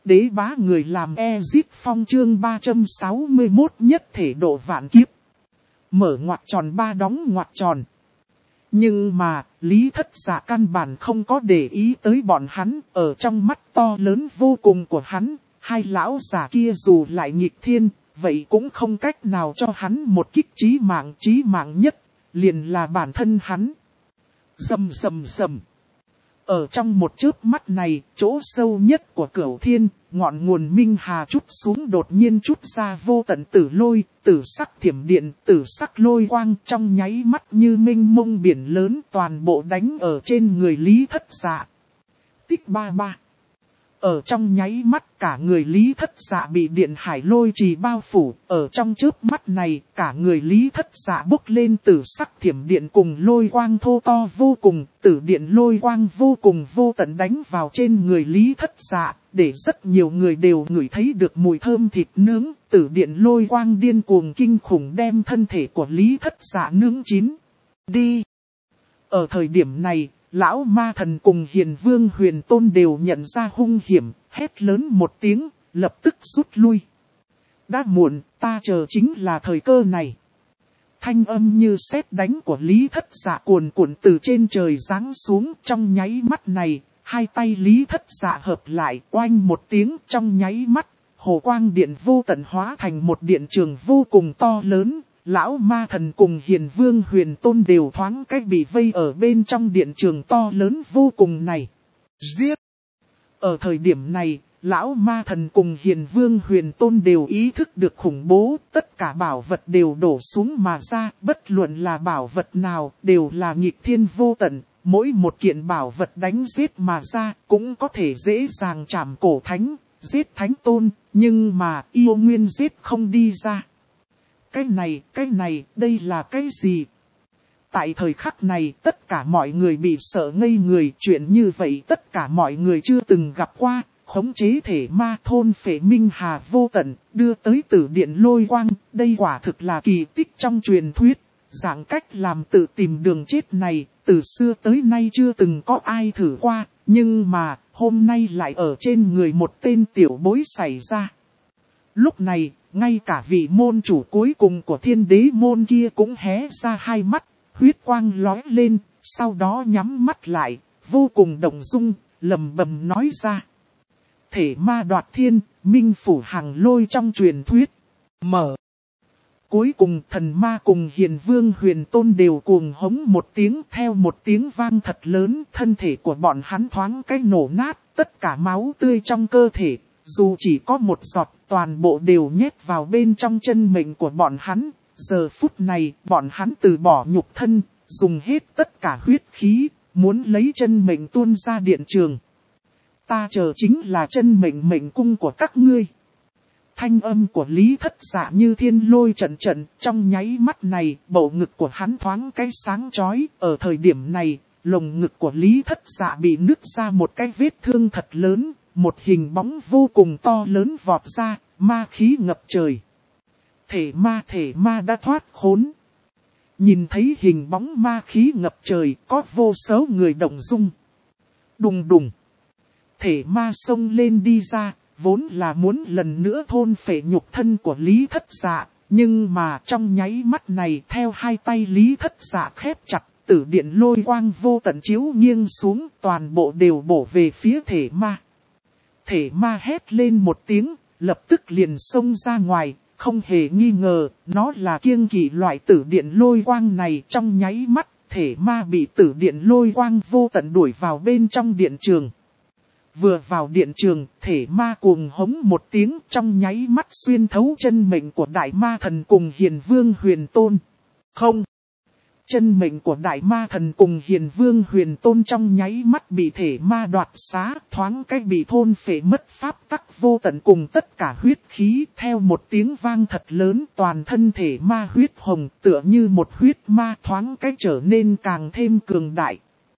Đế bá người làm Ezit Phong chương 361 nhất thể độ vạn kiếp. Mở ngoặc tròn ba đóng ngoặc tròn. Nhưng mà, Lý Thất Dạ căn bản không có để ý tới bọn hắn, ở trong mắt to lớn vô cùng của hắn, hai lão già kia dù lại nghịch thiên, vậy cũng không cách nào cho hắn một kích chí mạng nhất, liền là bản thân hắn. Rầm rầm rầm. Ở trong một chớp mắt này, chỗ sâu nhất của Cửu Thiên, ngọn nguồn minh hà chút xuống đột nhiên chút ra vô tận tử lôi, tử sắc thiểm điện, tử sắc lôi quang trong nháy mắt như mênh mông biển lớn toàn bộ đánh ở trên người Lý Thất Dạ. Tích ba ba. Ở trong nháy mắt cả người Lý Thất Dạ bị điện hải lôi trì bao phủ, ở trong chớp mắt này cả người Lý Thất Dạ bốc lên tử sắc thiểm điện cùng lôi quang thô to vô cùng, tử điện lôi quang vô cùng vô tận đánh vào trên người Lý Thất Dạ, để rất nhiều người đều ngửi thấy được mùi thơm thịt nướng, tử điện lôi quang điên cuồng kinh khủng đem thân thể của Lý Thất Dạ nướng chín. Đi! Ở thời điểm này, Lão Ma Thần cùng Hiền Vương Huyền Tôn đều nhận ra hung hiểm, hét lớn một tiếng, lập tức rút lui. Đã muộn, ta chờ chính là thời cơ này. Thanh âm như sét đánh của Lý Thất Dạ cuồn cuộn từ trên trời giáng xuống, trong nháy mắt này, hai tay Lý Thất Dạ hợp lại, oanh một tiếng trong nháy mắt, hồ quang điện vô tận hóa thành một điện trường vô cùng to lớn. Lão Ma Thần cùng Hiền Vương Huyền Tôn đều thoáng cách bị vây ở bên trong điện trường to lớn vô cùng này. Giết! Ở thời điểm này, Lão Ma Thần cùng Hiền Vương Huyền Tôn đều ý thức được khủng bố, tất cả bảo vật đều đổ xuống mà ra, bất luận là bảo vật nào, đều là nghịch thiên vô tận, mỗi một kiện bảo vật đánh giết mà ra, cũng có thể dễ dàng chạm cổ thánh, giết thánh tôn, nhưng mà yêu nguyên giết không đi ra. Cái này, đây là cái gì? Tại thời khắc này, tất cả mọi người bị sợ ngây người, chuyện như vậy tất cả mọi người chưa từng gặp qua, khống chế thể ma thôn phệ minh hà vô tận, đưa tới tử điện lôi quang, đây quả thực là kỳ tích trong truyền thuyết, dạng cách làm tự tìm đường chết này, từ xưa tới nay chưa từng có ai thử qua, nhưng mà, hôm nay lại ở trên người một tên tiểu bối xảy ra. Lúc này, ngay cả vị môn chủ cuối cùng của Thiên Đế môn kia cũng hé ra hai mắt, huyết quang lóe lên, sau đó nhắm mắt lại, vô cùng động dung, lẩm bẩm nói ra. Thể ma đoạt thiên, minh phủ hàng lôi trong truyền thuyết. Mở. Cuối cùng thần ma cùng Hiền Vương Huyền Tôn đều cuồng hống một tiếng, theo một tiếng vang thật lớn, thân thể của bọn hắn thoáng cái nổ nát, tất cả máu tươi trong cơ thể, dù chỉ có một giọt, toàn bộ đều nhét vào bên trong chân mệnh của bọn hắn. Giờ phút này, bọn hắn từ bỏ nhục thân, dùng hết tất cả huyết khí, muốn lấy chân mệnh tuôn ra điện trường. Ta chờ chính là chân mệnh mệnh cung của các ngươi. Thanh âm của Lý Thất Dạ như thiên lôi trận trận, trong nháy mắt này, bầu ngực của hắn thoáng cái sáng chói, ở thời điểm này, lồng ngực của Lý Thất Dạ bị nứt ra một cái vết thương thật lớn, một hình bóng vô cùng to lớn vọt ra, ma khí ngập trời. Thể ma đã thoát khốn. Nhìn thấy hình bóng ma khí ngập trời, có vô số người động dung. Đùng đùng. Thể ma xông lên đi ra, vốn là muốn lần nữa thôn phệ nhục thân của Lý Thất Dạ, nhưng mà trong nháy mắt này theo hai tay Lý Thất Dạ khép chặt, tử điện lôi quang vô tận chiếu nghiêng xuống, toàn bộ đều bổ về phía thể ma. Thể ma hét lên một tiếng, lập tức liền xông ra ngoài, không hề nghi ngờ, nó là kiêng kỵ loại tử điện lôi quang này. Trong nháy mắt, thể ma bị tử điện lôi quang vô tận đuổi vào bên trong điện trường. Vừa vào điện trường, thể ma cuồng hống một tiếng, trong nháy mắt xuyên thấu chân mệnh của Đại Ma Thần cùng Hiền Vương Huyền Tôn. Không! Chân mệnh của Đại Ma Thần cùng Hiền Vương Huyền Tôn trong nháy mắt bị thể ma đoạt xá, thoáng cách bị thôn phệ mất pháp tắc vô tận cùng tất cả huyết khí. Theo một tiếng vang thật lớn, toàn thân thể ma huyết hồng tựa như một huyết ma thoáng cách trở nên càng thêm cường đại.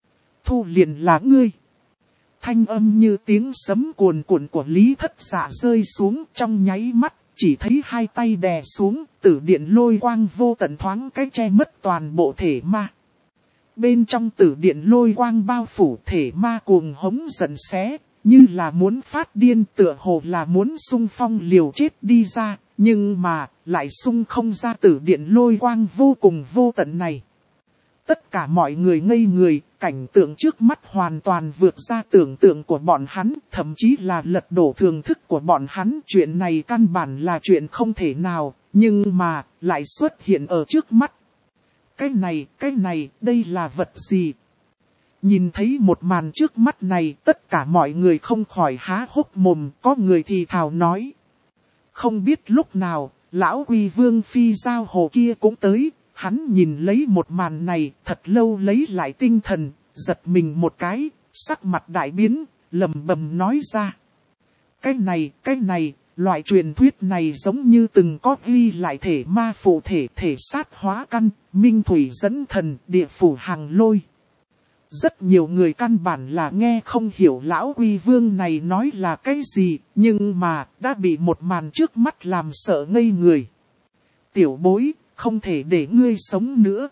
Thu liền là ngươi. Thanh âm như tiếng sấm cuồn cuộn của Lý Thất Dạ rơi xuống, trong nháy mắt, chỉ thấy hai tay đè xuống, tử điện lôi quang vô tận thoáng cái che mất toàn bộ thể ma. Bên trong tử điện lôi quang bao phủ, thể ma cuồng hống giận xé, như là muốn phát điên, tựa hồ là muốn xung phong liều chết đi ra, nhưng mà lại xung không ra tử điện lôi quang vô cùng vô tận này. Tất cả mọi người ngây người, cảnh tượng trước mắt hoàn toàn vượt ra tưởng tượng của bọn hắn, thậm chí là lật đổ thường thức của bọn hắn. Chuyện này căn bản là chuyện không thể nào, nhưng mà lại xuất hiện ở trước mắt. Cái này, đây là vật gì? Nhìn thấy một màn trước mắt này, tất cả mọi người không khỏi há hốc mồm, có người thì thào nói. Không biết lúc nào, lão Uy Vương phi giao hồ kia cũng tới, hắn nhìn lấy một màn này, thật lâu lấy lại tinh thần, giật mình một cái, sắc mặt đại biến, lẩm bẩm nói ra. Cái này, loại truyền thuyết này giống như từng có ghi lại thể ma phụ thể, thể sát hóa căn, minh thủy dẫn thần, địa phủ hàng lôi. Rất nhiều người căn bản là nghe không hiểu lão Uy Vương này nói là cái gì, nhưng mà đã bị một màn trước mắt làm sợ ngây người. Tiểu bối, không thể để ngươi sống nữa.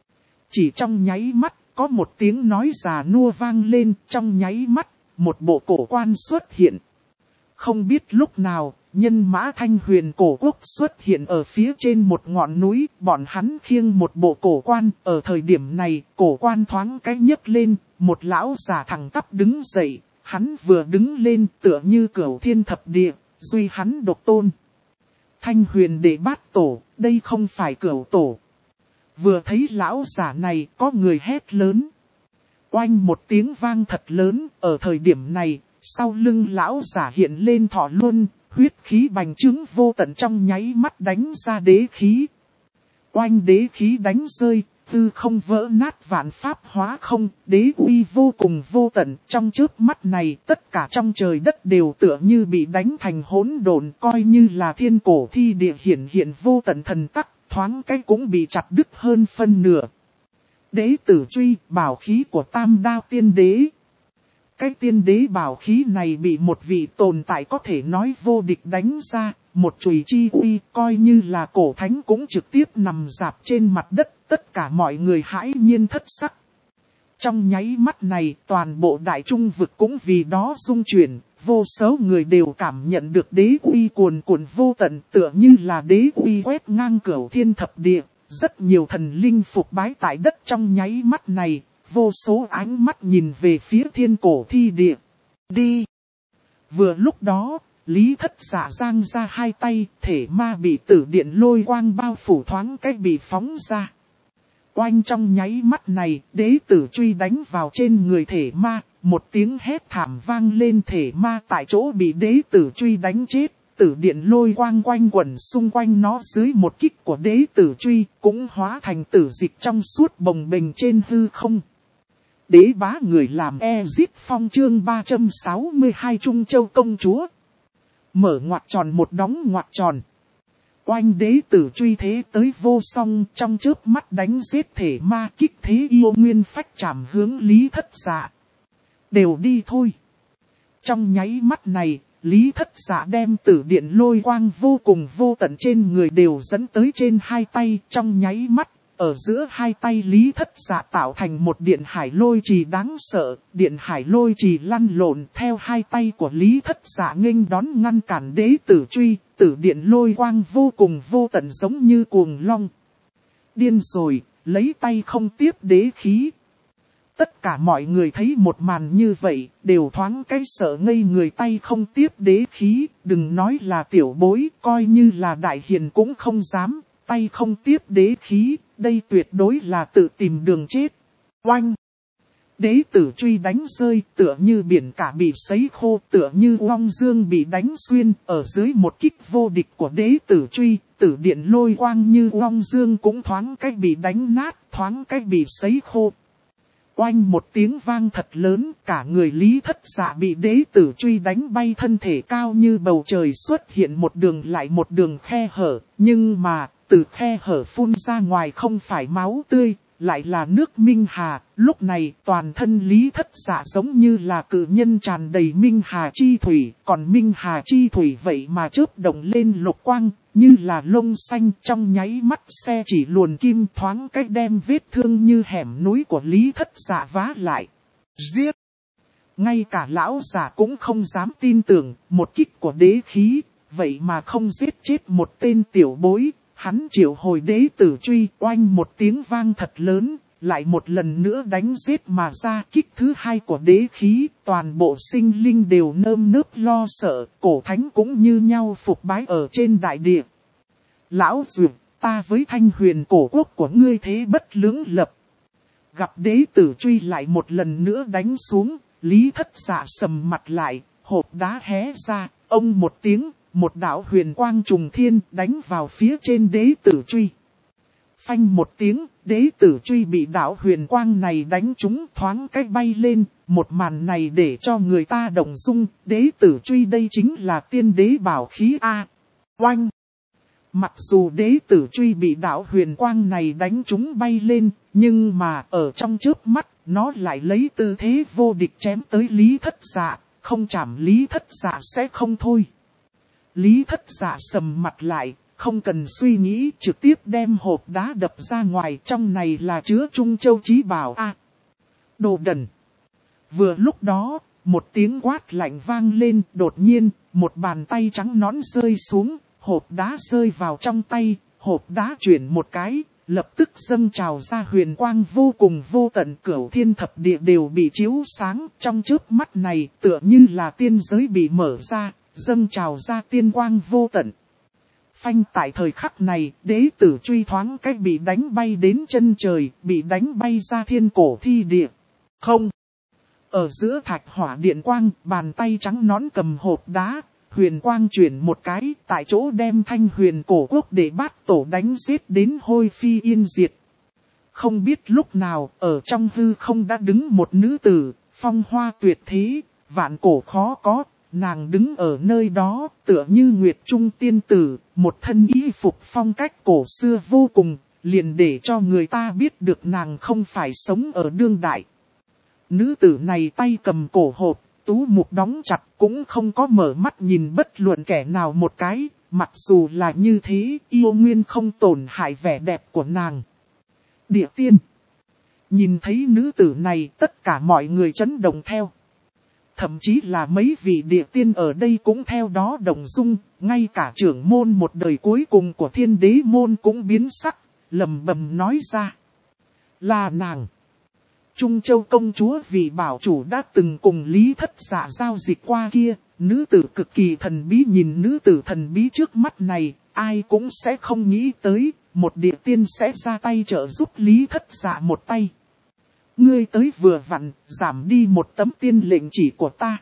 Chỉ trong nháy mắt, có một tiếng nói già nua vang lên, trong nháy mắt, một bộ cổ quan xuất hiện. Không biết lúc nào, nhân mã Thanh Huyền cổ quốc xuất hiện ở phía trên một ngọn núi, bọn hắn khiêng một bộ cổ quan. Ở thời điểm này, cổ quan thoáng cái nhấc lên, một lão già thẳng tắp đứng dậy, hắn vừa đứng lên tựa như cửu thiên thập địa, duy hắn độc tôn. Thanh Huyền đệ bát tổ, đây không phải cửu tổ. Vừa thấy lão giả này, có người hét lớn. Oanh một tiếng vang thật lớn, ở thời điểm này, sau lưng lão giả hiện lên thọ luân, huyết khí bành trướng vô tận trong nháy mắt đánh ra đế khí. Oanh đế khí đánh rơi, tư không vỡ nát vạn pháp hóa không, đế uy vô cùng vô tận. Trong chớp mắt này, tất cả trong trời đất đều tựa như bị đánh thành hỗn độn, coi như là thiên cổ thi địa hiện vô tận thần tắc, thoáng cái cũng bị chặt đứt hơn phân nửa. Đế tử truy, bảo khí của Tam Đao Tiên Đế. Cái tiên đế bảo khí này bị một vị tồn tại có thể nói vô địch đánh ra, một chùy chi uy, coi như là cổ thánh cũng trực tiếp nằm rạp trên mặt đất, tất cả mọi người hãi nhiên thất sắc. Trong nháy mắt này, toàn bộ đại trung vực cũng vì đó rung chuyển, vô số người đều cảm nhận được đế uy cuồn cuộn vô tận, tựa như là đế uy quét ngang cửu thiên thập địa, rất nhiều thần linh phục bái tại đất trong nháy mắt này. Vô số ánh mắt nhìn về phía thiên cổ thi địa. Đi! Vừa lúc đó, Lý Thất Dạ giang ra hai tay, thể ma bị tử điện lôi quang bao phủ thoáng cách bị phóng ra. Oanh trong nháy mắt này, đế tử truy đánh vào trên người thể ma, một tiếng hét thảm vang lên, thể ma tại chỗ bị đế tử truy đánh chết. Tử điện lôi quang quanh quẩn xung quanh nó dưới một kích của đế tử truy, cũng hóa thành tử dịch trong suốt bồng bềnh trên hư không. Đế bá người làm Ezip Phong chương 362 Trung Châu công chúa. Mở ngoặc tròn một đóng ngoặc tròn. Oanh đế tử truy thế tới vô song, trong chớp mắt đánh giết thể ma, kích thế yêu nguyên phách trảm hướng Lý Thất Dạ. Đều đi thôi. Trong nháy mắt này, Lý Thất Dạ đem tử điện lôi quang vô cùng vô tận trên người đều dẫn tới trên hai tay. Trong nháy mắt, ở giữa hai tay Lý Thất Dạ tạo thành một điện hải lôi trì đáng sợ. Điện hải lôi trì lăn lộn theo hai tay của Lý Thất Dạ nghênh đón ngăn cản đế tử truy. Tử điện lôi quang vô cùng vô tận giống như cuồng long. Điên rồi, lấy tay không tiếp đế khí. Tất cả mọi người thấy một màn như vậy, đều thoáng cái sợ ngây người, tay không tiếp đế khí, đừng nói là tiểu bối, coi như là đại hiền cũng không dám, tay không tiếp đế khí, đây tuyệt đối là tự tìm đường chết. Oanh! Đế tử truy đánh rơi, tựa như biển cả bị sấy khô, tựa như oong dương bị đánh xuyên, ở dưới một kích vô địch của đế tử truy, tử điện lôi quang như oong dương cũng thoáng cách bị đánh nát, thoáng cách bị sấy khô. Oanh một tiếng vang thật lớn, cả người Lý Thất Dạ bị đế tử truy đánh bay, thân thể cao như bầu trời xuất hiện một đường lại một đường khe hở, nhưng mà, từ khe hở phun ra ngoài không phải máu tươi, lại là nước minh hà. Lúc này toàn thân Lý Thất Dạ giống như là cự nhân tràn đầy minh hà chi thủy, còn minh hà chi thủy vậy mà chớp động lên lục quang, như là lông xanh, trong nháy mắt xe chỉ luồn kim thoáng cách đem vết thương như hẻm núi của Lý Thất Dạ vá lại. Giết! Ngay cả lão già cũng không dám tin tưởng, một kích của đế khí, vậy mà không giết chết một tên tiểu bối. Hắn triệu hồi đế tử truy, oanh một tiếng vang thật lớn, lại một lần nữa đánh giết mà ra. Kích thứ hai của đế khí, toàn bộ sinh linh đều nơm nớp lo sợ, cổ thánh cũng như nhau phục bái ở trên đại địa. Lão Duyệt, ta với Thanh Huyền cổ quốc của ngươi thế bất lưỡng lập. Gặp đế tử truy lại một lần nữa đánh xuống, Lý Thất Dạ sầm mặt lại, hộp đá hé ra, ông một tiếng, một đạo huyền quang trùng thiên đánh vào phía trên đế tử truy. Phanh một tiếng, đế tử truy bị đạo huyền quang này đánh trúng thoáng cách bay lên, một màn này để cho người ta động dung, đế tử truy đây chính là tiên đế bảo khí A. Oanh! Mặc dù đế tử truy bị đạo huyền quang này đánh trúng bay lên, nhưng mà ở trong chớp mắt, nó lại lấy tư thế vô địch chém tới Lý Thất Dạ, không chạm Lý Thất Dạ sẽ không thôi. Lý Thất Dạ sầm mặt lại, không cần suy nghĩ, trực tiếp đem hộp đá đập ra ngoài, trong này là chứa Trung Châu Chí Bảo A. Đồ đần! Vừa lúc đó, một tiếng quát lạnh vang lên, đột nhiên, một bàn tay trắng nõn rơi xuống, hộp đá rơi vào trong tay, hộp đá chuyển một cái, lập tức dâng trào ra huyền quang vô cùng vô tận, cửu thiên thập địa đều bị chiếu sáng, trong chớp mắt này tựa như là tiên giới bị mở ra, dâng trào ra tiên quang vô tận. Phanh tại thời khắc này, đế tử truy thoáng cách bị đánh bay đến chân trời, bị đánh bay ra thiên cổ thi địa. Không! Ở giữa thạch hỏa điện quang, bàn tay trắng nõn cầm hộp đá, huyền quang chuyển một cái, tại chỗ đem Thanh Huyền cổ quốc để bát tổ đánh giết đến hôi phi yên diệt. Không biết lúc nào, ở trong hư không đã đứng một nữ tử, phong hoa tuyệt thế, vạn cổ khó có, nàng đứng ở nơi đó, tựa như Nguyệt Trung tiên tử, một thân y phục phong cách cổ xưa vô cùng, liền để cho người ta biết được nàng không phải sống ở đương đại. Nữ tử này tay cầm cổ hộp, tú mục đóng chặt, cũng không có mở mắt nhìn bất luận kẻ nào một cái, mặc dù là như thế, yêu nguyên không tổn hại vẻ đẹp của nàng. Địa tiên. Nhìn thấy nữ tử này, tất cả mọi người chấn động theo. Thậm chí là mấy vị địa tiên ở đây cũng theo đó động dung, ngay cả trưởng môn một đời cuối cùng của Thiên Đế môn cũng biến sắc, lẩm bẩm nói ra. Là nàng. Trung Châu công chúa vì bảo chủ đã từng cùng Lý Thất Dạ giao dịch qua kia, nữ tử cực kỳ thần bí, nhìn nữ tử thần bí trước mắt này, ai cũng sẽ không nghĩ tới, một địa tiên sẽ ra tay trợ giúp Lý Thất Dạ một tay. Ngươi tới vừa vặn, giảm đi một tấm tiên lệnh chỉ của ta.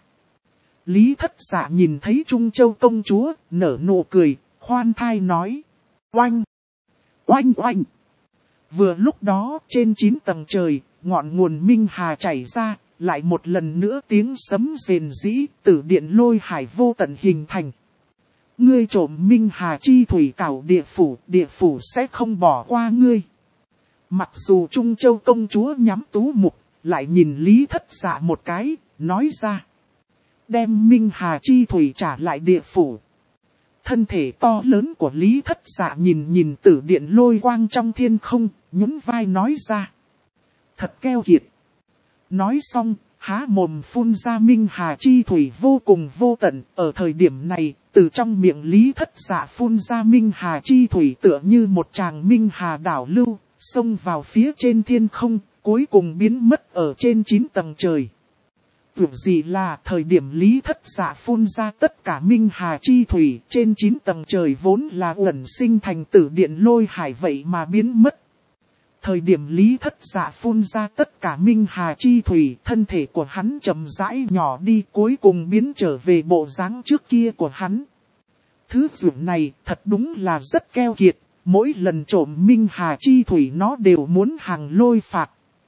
Lý Thất Dạ nhìn thấy Trung Châu công chúa, nở nụ cười, khoan thai nói. Oanh! Oanh oanh! Vừa lúc đó, trên 9 tầng trời, ngọn nguồn minh hà chảy ra, lại một lần nữa tiếng sấm rền rĩ, tử điện lôi hải vô tận hình thành. Ngươi trộm minh hà chi thủy cảo địa phủ sẽ không bỏ qua ngươi. Mặc dù Trung Châu công chúa nhắm tú mục, lại nhìn Lý Thất Dạ một cái, nói ra. Đem minh hà chi thủy trả lại địa phủ. Thân thể to lớn của Lý Thất Dạ nhìn tử điện lôi quang trong thiên không, nhún vai nói ra. Thật keo kiệt. Nói xong, há mồm phun ra minh hà chi thủy vô cùng vô tận. Ở thời điểm này, từ trong miệng Lý Thất Dạ phun ra minh hà chi thủy tựa như một tràng minh hà đảo lưu, xông vào phía trên thiên không, cuối cùng biến mất ở trên 9 tầng trời. Tưởng gì là thời điểm Lý Thất Dạ phun ra tất cả minh hà chi thủy trên 9 tầng trời vốn là uẩn sinh thành tử điện lôi hải vậy mà biến mất. Thời điểm Lý Thất Dạ phun ra tất cả minh hà chi thủy, thân thể của hắn chậm rãi nhỏ đi, cuối cùng biến trở về bộ dáng trước kia của hắn. Thứ dụng này thật đúng là rất keo kiệt, mỗi lần trộm minh hà chi thủy nó đều muốn hàng lôi phạt.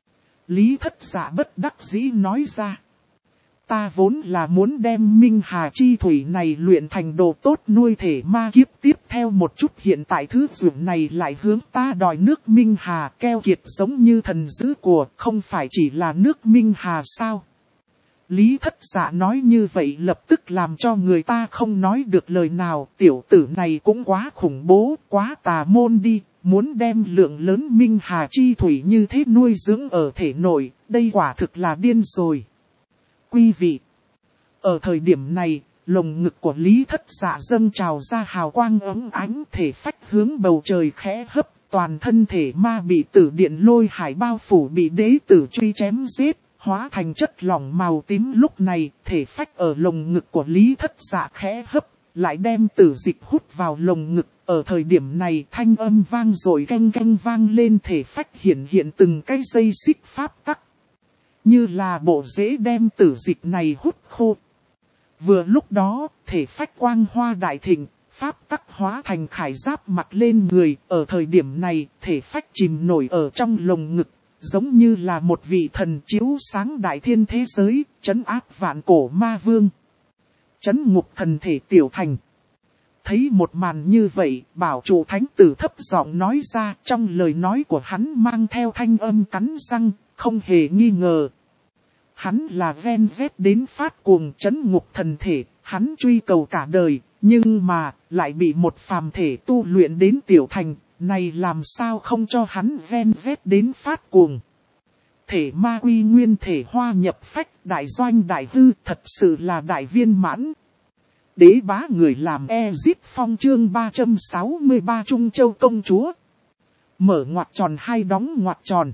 Lý Thất Dạ bất đắc dĩ nói ra. Ta vốn là muốn đem minh hà chi thủy này luyện thành đồ tốt nuôi thể ma kiếp tiếp theo một chút, hiện tại thứ dụng này lại hướng ta đòi nước minh hà, keo kiệt giống như thần dữ của, không phải chỉ là nước minh hà sao? Lý Thất Dạ nói như vậy lập tức làm cho người ta không nói được lời nào, tiểu tử này cũng quá khủng bố, quá tà môn đi, muốn đem lượng lớn minh hà chi thủy như thế nuôi dưỡng ở thể nội, đây quả thực là điên rồi. quý vị. Ở thời điểm này, lồng ngực của Lý Thất Dạ dâng trào ra hào quang óng ánh, thể phách hướng bầu trời khẽ hấp, toàn thân thể ma bị tử điện lôi hải bao phủ, bị đế tử truy chém giết, hóa thành chất lỏng màu tím. Lúc này, thể phách ở lồng ngực của Lý Thất Dạ khẽ hấp, lại đem tử dịch hút vào lồng ngực. Ở thời điểm này, thanh âm vang rồi canh canh vang lên, thể phách hiện từng cái dây xích pháp tắc. Như là bộ rễ đem tử dịch này hút khô. Vừa lúc đó, thể phách quang hoa đại thịnh, pháp tắc hóa thành khải giáp mặc lên người. Ở thời điểm này, thể phách chìm nổi ở trong lồng ngực, giống như là một vị thần chiếu sáng đại thiên thế giới, trấn áp vạn cổ ma vương. Trấn ngục thần thể tiểu thành. Thấy một màn như vậy, bảo chủ thánh tử thấp giọng nói ra, trong lời nói của hắn mang theo thanh âm cắn răng, không hề nghi ngờ. Hắn là ven vét đến phát cuồng trấn ngục thần thể, hắn truy cầu cả đời, nhưng mà, lại bị một phàm thể tu luyện đến tiểu thành, này làm sao không cho hắn ven vét đến phát cuồng. Thể ma quy nguyên thể hoa nhập phách, đại doanh đại hư, thật sự là đại viên mãn. Đế bá người làm Ezip Phong chương 363 Trung Châu công chúa. Mở ngoặc tròn hai đóng ngoặc tròn.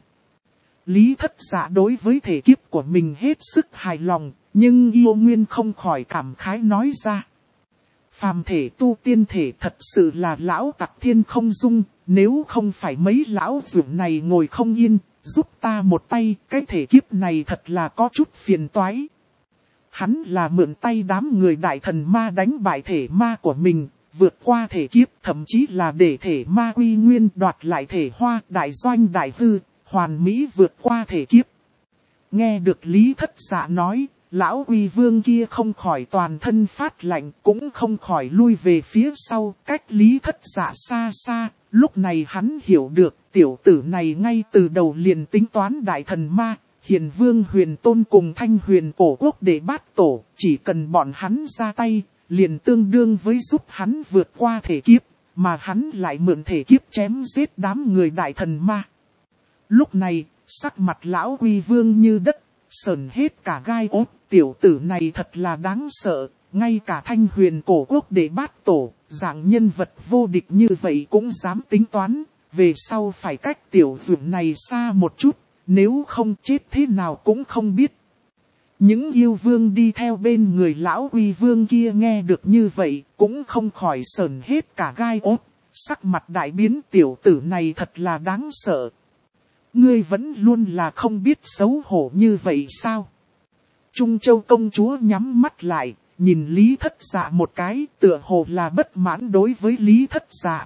Lý Thất Dạ đối với thể kiếp của mình hết sức hài lòng, nhưng yêu nguyên không khỏi cảm khái nói ra. Phàm thể tu tiên thể thật sự là lão tặc thiên không dung, nếu không phải mấy lão dưỡng này ngồi không yên, giúp ta một tay, cái thể kiếp này thật là có chút phiền toái. Hắn là mượn tay đám người đại thần ma đánh bại thể ma của mình, vượt qua thể kiếp, thậm chí là để thể ma quy nguyên đoạt lại thể hoa, đại doanh đại hư, hoàn mỹ vượt qua thể kiếp. Nghe được Lý Thất Dạ nói, lão uy vương kia không khỏi toàn thân phát lạnh, cũng không khỏi lui về phía sau, cách Lý Thất Dạ xa xa. Lúc này hắn hiểu được, tiểu tử này ngay từ đầu liền tính toán đại thần ma, Hiền Vương Huyền Tôn cùng Thanh Huyền Cổ Quốc để bát tổ, chỉ cần bọn hắn ra tay, liền tương đương với giúp hắn vượt qua thể kiếp, mà hắn lại mượn thể kiếp chém giết đám người đại thần ma. Lúc này, sắc mặt lão uy vương như đất, sờn hết cả gai ốt, tiểu tử này thật là đáng sợ, ngay cả Thanh Huyền Cổ Quốc để bát tổ, dạng nhân vật vô địch như vậy cũng dám tính toán, về sau phải cách tiểu dưỡng này xa một chút, nếu không chết thế nào cũng không biết. Những yêu vương đi theo bên người lão uy vương kia nghe được như vậy, cũng không khỏi sờn hết cả gai ốt, sắc mặt đại biến, tiểu tử này thật là đáng sợ. Ngươi vẫn luôn là không biết xấu hổ như vậy sao? Trung Châu công chúa nhắm mắt lại, nhìn Lý Thất Dạ một cái, tựa hồ là bất mãn đối với Lý Thất Dạ.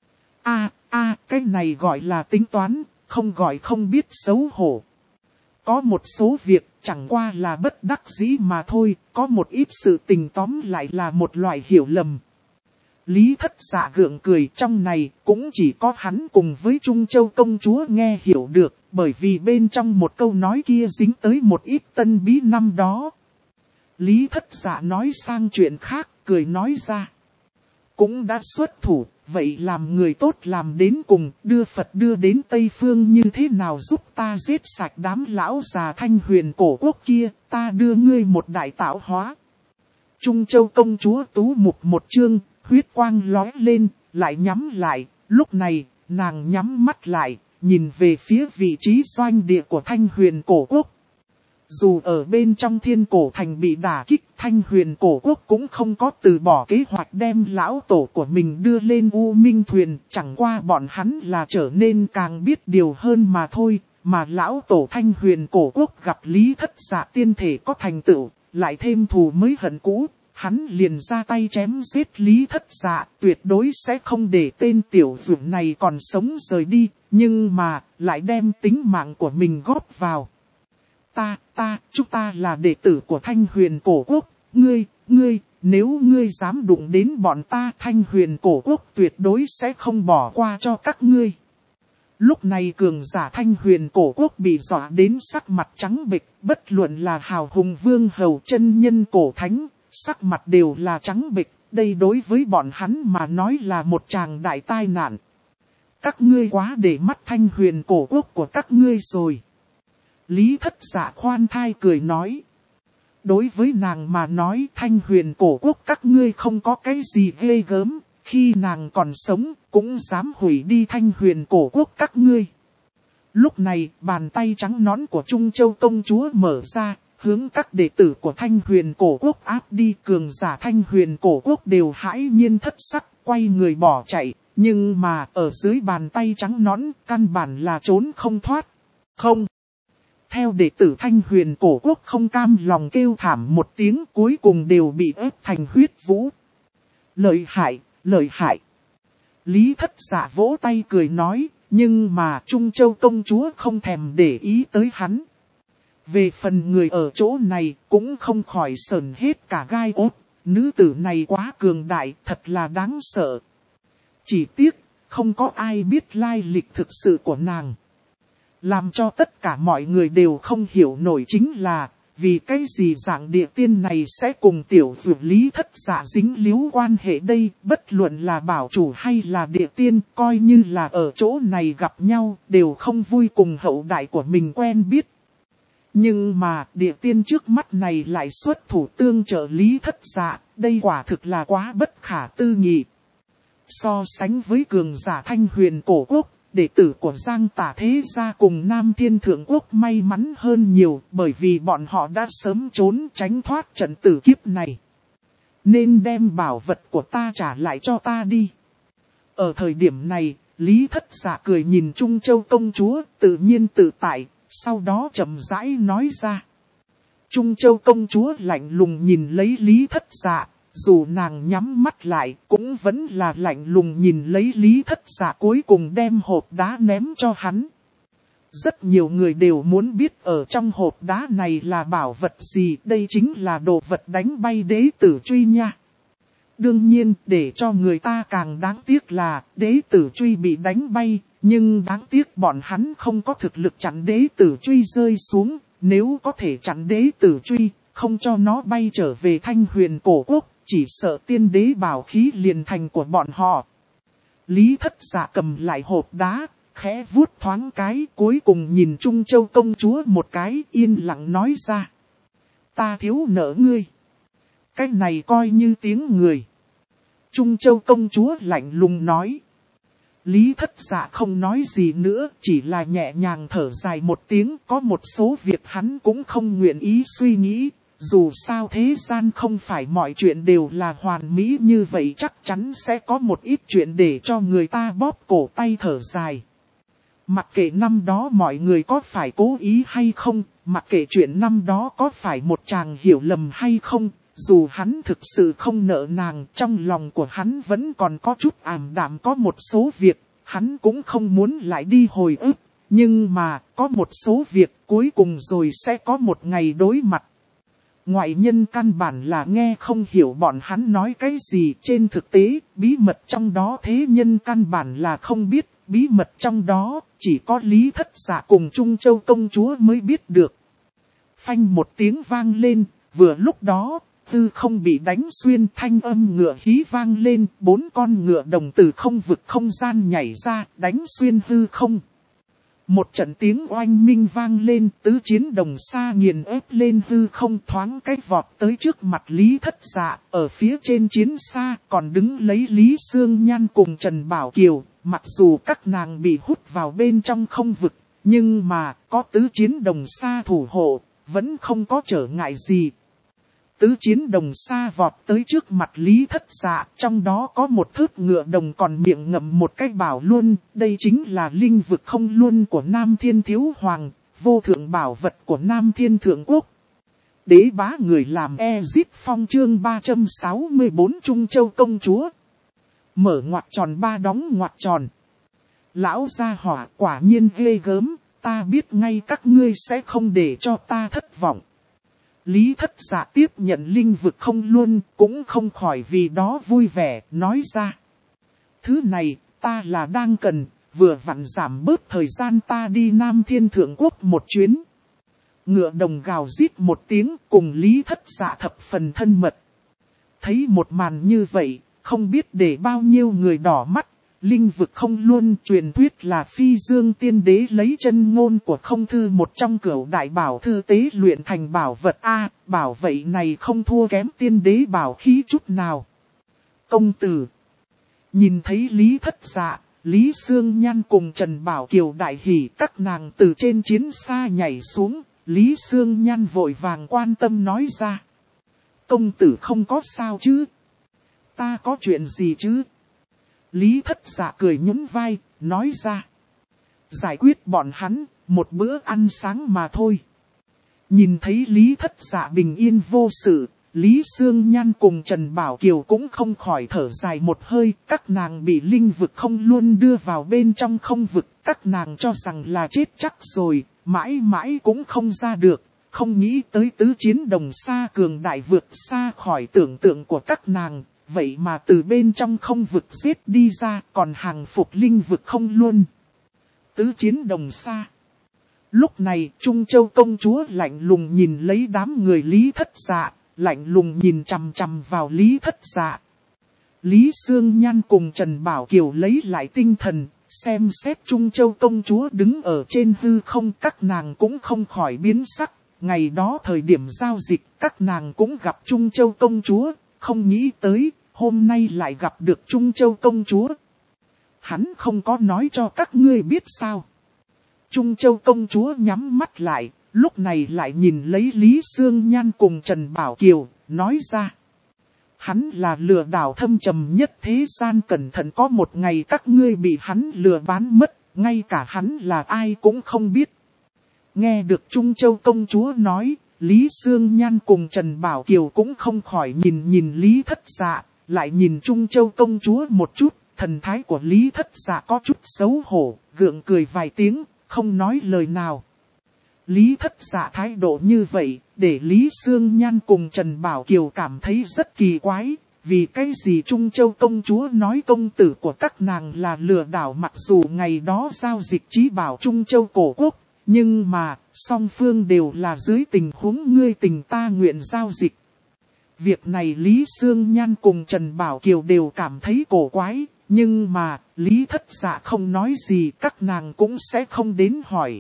Cái này gọi là tính toán, không gọi không biết xấu hổ. Có một số việc chẳng qua là bất đắc dĩ mà thôi, có một ít sự tình tóm lại là một loại hiểu lầm. Lý Thất Dạ gượng cười, trong này cũng chỉ có hắn cùng với Trung Châu công chúa nghe hiểu được, bởi vì bên trong một câu nói kia dính tới một ít tân bí năm đó. Lý Thất Dạ nói sang chuyện khác, cười nói ra. Cũng đã xuất thủ, vậy làm người tốt làm đến cùng, đưa Phật đưa đến Tây Phương như thế nào giúp ta giết sạch đám lão già Thanh Huyền Cổ Quốc kia, ta đưa ngươi một đại tạo hóa. Trung Châu công chúa tú mục một chương, huyết quang lóe lên, lại nhắm lại, lúc này, nàng nhắm mắt lại, nhìn về phía vị trí doanh địa của Thanh Huyền Cổ Quốc. Dù ở bên trong Thiên Cổ Thành bị đả kích, Thanh Huyền Cổ Quốc cũng không có từ bỏ kế hoạch đem lão tổ của mình đưa lên U Minh Thuyền, chẳng qua bọn hắn là trở nên càng biết điều hơn mà thôi, mà lão tổ Thanh Huyền Cổ Quốc gặp Lý Thất Dạ tiên thể có thành tựu, lại thêm thù mới hận cũ, hắn liền ra tay chém giết Lý Thất Dạ, tuyệt đối sẽ không để tên tiểu dưỡng này còn sống rời đi, nhưng mà, lại đem tính mạng của mình góp vào. Chúng ta là đệ tử của Thanh Huyền Cổ Quốc, nếu ngươi dám đụng đến bọn ta, Thanh Huyền Cổ Quốc tuyệt đối sẽ không bỏ qua cho các ngươi. Lúc này cường giả Thanh Huyền Cổ Quốc bị dọa đến sắc mặt trắng bệch, bất luận là hào hùng vương hầu chân nhân cổ thánh, sắc mặt đều là trắng bệch, đây đối với bọn hắn mà nói là một tràng đại tai nạn. Các ngươi quá để mắt Thanh Huyền Cổ Quốc của các ngươi rồi. Lý Thất Dạ khoan thai cười nói. Đối với nàng mà nói Thanh Huyền cổ quốc các ngươi không có cái gì ghê gớm, khi nàng còn sống cũng dám hủy đi Thanh Huyền cổ quốc các ngươi. Lúc này bàn tay trắng nõn của Trung Châu công chúa mở ra, hướng các đệ tử của Thanh Huyền cổ quốc áp đi. Cường giả Thanh Huyền cổ quốc đều hãi nhiên thất sắc, quay người bỏ chạy. Nhưng mà ở dưới bàn tay trắng nõn căn bản là trốn không thoát. Không. Theo đệ tử Thanh Huyền cổ quốc không cam lòng kêu thảm một tiếng, cuối cùng đều bị ép thành huyết vũ. Lợi hại, lợi hại. Lý Thất Dạ vỗ tay cười nói, nhưng mà Trung Châu công chúa không thèm để ý tới hắn. Về phần người ở chỗ này cũng không khỏi sởn hết cả gai ốt, nữ tử này quá cường đại, thật là đáng sợ. Chỉ tiếc, không có ai biết lai lịch thực sự của nàng. Làm cho tất cả mọi người đều không hiểu nổi chính là, vì cái gì dạng địa tiên này sẽ cùng tiểu dược Lý Thất Dạ dính líu quan hệ đây, bất luận là bảo chủ hay là địa tiên, coi như là ở chỗ này gặp nhau, đều không vui cùng hậu đại của mình quen biết. Nhưng mà địa tiên trước mắt này lại xuất thủ tương trợ Lý Thất Dạ, đây quả thực là quá bất khả tư nghị. So sánh với cường giả Thanh Huyền cổ quốc, đệ tử của Giang Tả Thế Gia cùng Nam Thiên Thượng Quốc may mắn hơn nhiều, bởi vì bọn họ đã sớm trốn tránh thoát trận tử kiếp này. Nên đem bảo vật của ta trả lại cho ta đi. Ở thời điểm này, Lý Thất Dạ cười nhìn Trung Châu công chúa, tự nhiên tự tại, sau đó chậm rãi nói ra. Trung Châu công chúa lạnh lùng nhìn lấy Lý Thất Dạ. Dù nàng nhắm mắt lại, cũng vẫn là lạnh lùng nhìn lấy Lý Thất Dạ, cuối cùng đem hộp đá ném cho hắn. Rất nhiều người đều muốn biết ở trong hộp đá này là bảo vật gì, đây chính là đồ vật đánh bay đế tử Truy nha. Đương nhiên, để cho người ta càng đáng tiếc là đế tử Truy bị đánh bay, nhưng đáng tiếc bọn hắn không có thực lực chặn đế tử Truy rơi xuống, nếu có thể chặn đế tử Truy, không cho nó bay trở về Thanh Huyền cổ quốc. Chỉ sợ tiên đế bảo khí liền thành của bọn họ. Lý Thất Dạ cầm lại hộp đá, khẽ vuốt thoáng cái, cuối cùng nhìn Trung Châu công chúa một cái, yên lặng nói ra. Ta thiếu nợ ngươi. Cái này coi như tiếng người. Trung Châu công chúa lạnh lùng nói. Lý Thất Dạ không nói gì nữa, chỉ là nhẹ nhàng thở dài một tiếng, có một số việc hắn cũng không nguyện ý suy nghĩ. Dù sao thế gian không phải mọi chuyện đều là hoàn mỹ như vậy, chắc chắn sẽ có một ít chuyện để cho người ta bóp cổ tay thở dài. Mặc kệ năm đó mọi người có phải cố ý hay không, mặc kệ chuyện năm đó có phải một chàng hiểu lầm hay không, dù hắn thực sự không nợ nàng, trong lòng của hắn vẫn còn có chút ảm đạm, có một số việc, hắn cũng không muốn lại đi hồi ức, nhưng mà có một số việc cuối cùng rồi sẽ có một ngày đối mặt. Ngoại nhân căn bản là nghe không hiểu bọn hắn nói cái gì, trên thực tế, bí mật trong đó thế nhân căn bản là không biết, bí mật trong đó chỉ có Lý Thất Dạ cùng Trung Châu công chúa mới biết được. Phanh một tiếng vang lên, vừa lúc đó, hư không bị đánh xuyên, thanh âm ngựa hí vang lên, 4 con ngựa đồng từ không vực không gian nhảy ra, đánh xuyên hư không. Một trận tiếng oanh minh vang lên, tứ chiến đồng xa nghiền ép lên hư không, thoáng cách vọt tới trước mặt Lý Thất Dạ. Ở phía trên chiến xa còn đứng lấy Lý Sương Nhan cùng Trần Bảo Kiều, mặc dù các nàng bị hút vào bên trong không vực, nhưng mà có tứ chiến đồng xa thủ hộ, vẫn không có trở ngại gì. Tứ chiến đồng xa vọt tới trước mặt Lý Thất Dạ, trong đó có một thớt ngựa đồng còn miệng ngậm một cái bảo luân, đây chính là linh vực không luân của Nam Thiên Thiếu Hoàng, vô thượng bảo vật của Nam Thiên Thượng Quốc. Đế bá người làm Ezip Phong chương 364 Trung Châu công chúa. Mở ngoặc tròn ba đóng ngoặc tròn. Lão gia hỏa quả nhiên ghê gớm, ta biết ngay các ngươi sẽ không để cho ta thất vọng. Lý Thất Dạ tiếp nhận linh vực không luân, cũng không khỏi vì đó vui vẻ, nói ra. Thứ này, ta là đang cần, vừa vặn giảm bớt thời gian ta đi Nam Thiên Thượng Quốc một chuyến. Ngựa đồng gào rít một tiếng, cùng Lý Thất Dạ thập phần thân mật. Thấy một màn như vậy, không biết để bao nhiêu người đỏ mắt, Linh vực không luôn truyền thuyết là Phi Dương Tiên Đế lấy chân ngôn của không thư một trong cửu đại bảo thư tế luyện thành bảo vật A, bảo vậy này không thua kém tiên đế bảo khí chút nào. Công tử nhìn thấy Lý Thất Dạ, Lý Sương Nhan cùng Trần Bảo Kiều đại hỉ, các nàng từ trên chiến xa nhảy xuống, Lý Sương Nhan vội vàng quan tâm nói ra. Công tử không có sao chứ? Ta có chuyện gì chứ? Lý Thất Dạ cười nhún vai, nói ra. Giải quyết bọn hắn, một bữa ăn sáng mà thôi. Nhìn thấy Lý Thất Dạ bình yên vô sự, Lý Sương Nhan cùng Trần Bảo Kiều cũng không khỏi thở dài một hơi. Các nàng bị linh vực không luôn đưa vào bên trong không vực. Các nàng cho rằng là chết chắc rồi, mãi mãi cũng không ra được. Không nghĩ tới tứ chiến đồng xa cường đại vượt xa khỏi tưởng tượng của các nàng. Vậy mà từ bên trong không vực giết đi ra, còn hàng phục linh vực không luôn. Tứ chiến đồng xa. Lúc này Trung Châu công chúa lạnh lùng nhìn lấy đám người Lý Thất Dạ, lạnh lùng nhìn chằm chằm vào Lý Thất Dạ. Lý Sương Nhan cùng Trần Bảo Kiều lấy lại tinh thần, xem xét Trung Châu công chúa đứng ở trên hư không, các nàng cũng không khỏi biến sắc. Ngày đó thời điểm giao dịch, các nàng cũng gặp Trung Châu công chúa, không nghĩ tới, hôm nay lại gặp được Trung Châu công chúa. Hắn không có nói cho các ngươi biết sao? Trung Châu công chúa nhắm mắt lại, lúc này lại nhìn lấy Lý Sương Nhan cùng Trần Bảo Kiều, nói ra. Hắn là lừa đảo thâm trầm nhất thế gian, cẩn thận có một ngày các ngươi bị hắn lừa bán mất, ngay cả hắn là ai cũng không biết. Nghe được Trung Châu công chúa nói, Lý Sương Nhan cùng Trần Bảo Kiều cũng không khỏi nhìn Lý Thất Dạ, lại nhìn Trung Châu công chúa một chút, thần thái của Lý Thất Dạ có chút xấu hổ, gượng cười vài tiếng, không nói lời nào. Lý Thất Dạ thái độ như vậy, để Lý Sương Nhan cùng Trần Bảo Kiều cảm thấy rất kỳ quái, vì cái gì Trung Châu công chúa nói công tử của các nàng là lừa đảo, mặc dù ngày đó giao dịch chí bảo Trung Châu cổ quốc, nhưng mà song phương đều là dưới tình huống ngươi tình ta nguyện giao dịch. Việc này Lý Sương Nhan cùng Trần Bảo Kiều đều cảm thấy cổ quái, nhưng mà Lý Thất Dạ không nói gì, các nàng cũng sẽ không đến hỏi.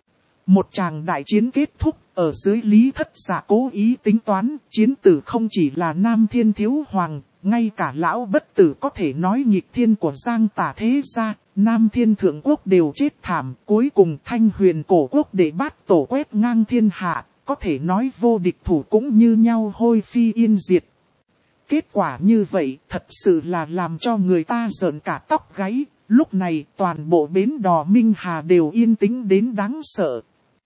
Một tràng đại chiến kết thúc, ở dưới Lý Thất Dạ cố ý tính toán, chiến tử không chỉ là Nam Thiên Thiếu Hoàng, ngay cả lão bất tử có thể nói nghịch thiên của Giang Tả thế gia, Nam Thiên Thượng Quốc đều chết thảm, cuối cùng Thanh Huyền Cổ Quốc để bát tổ quét ngang thiên hạ, có thể nói vô địch thủ cũng như nhau hôi phi yên diệt. Kết quả như vậy thật sự là làm cho người ta rợn cả tóc gáy, lúc này toàn bộ bến đò Minh Hà đều yên tĩnh đến đáng sợ.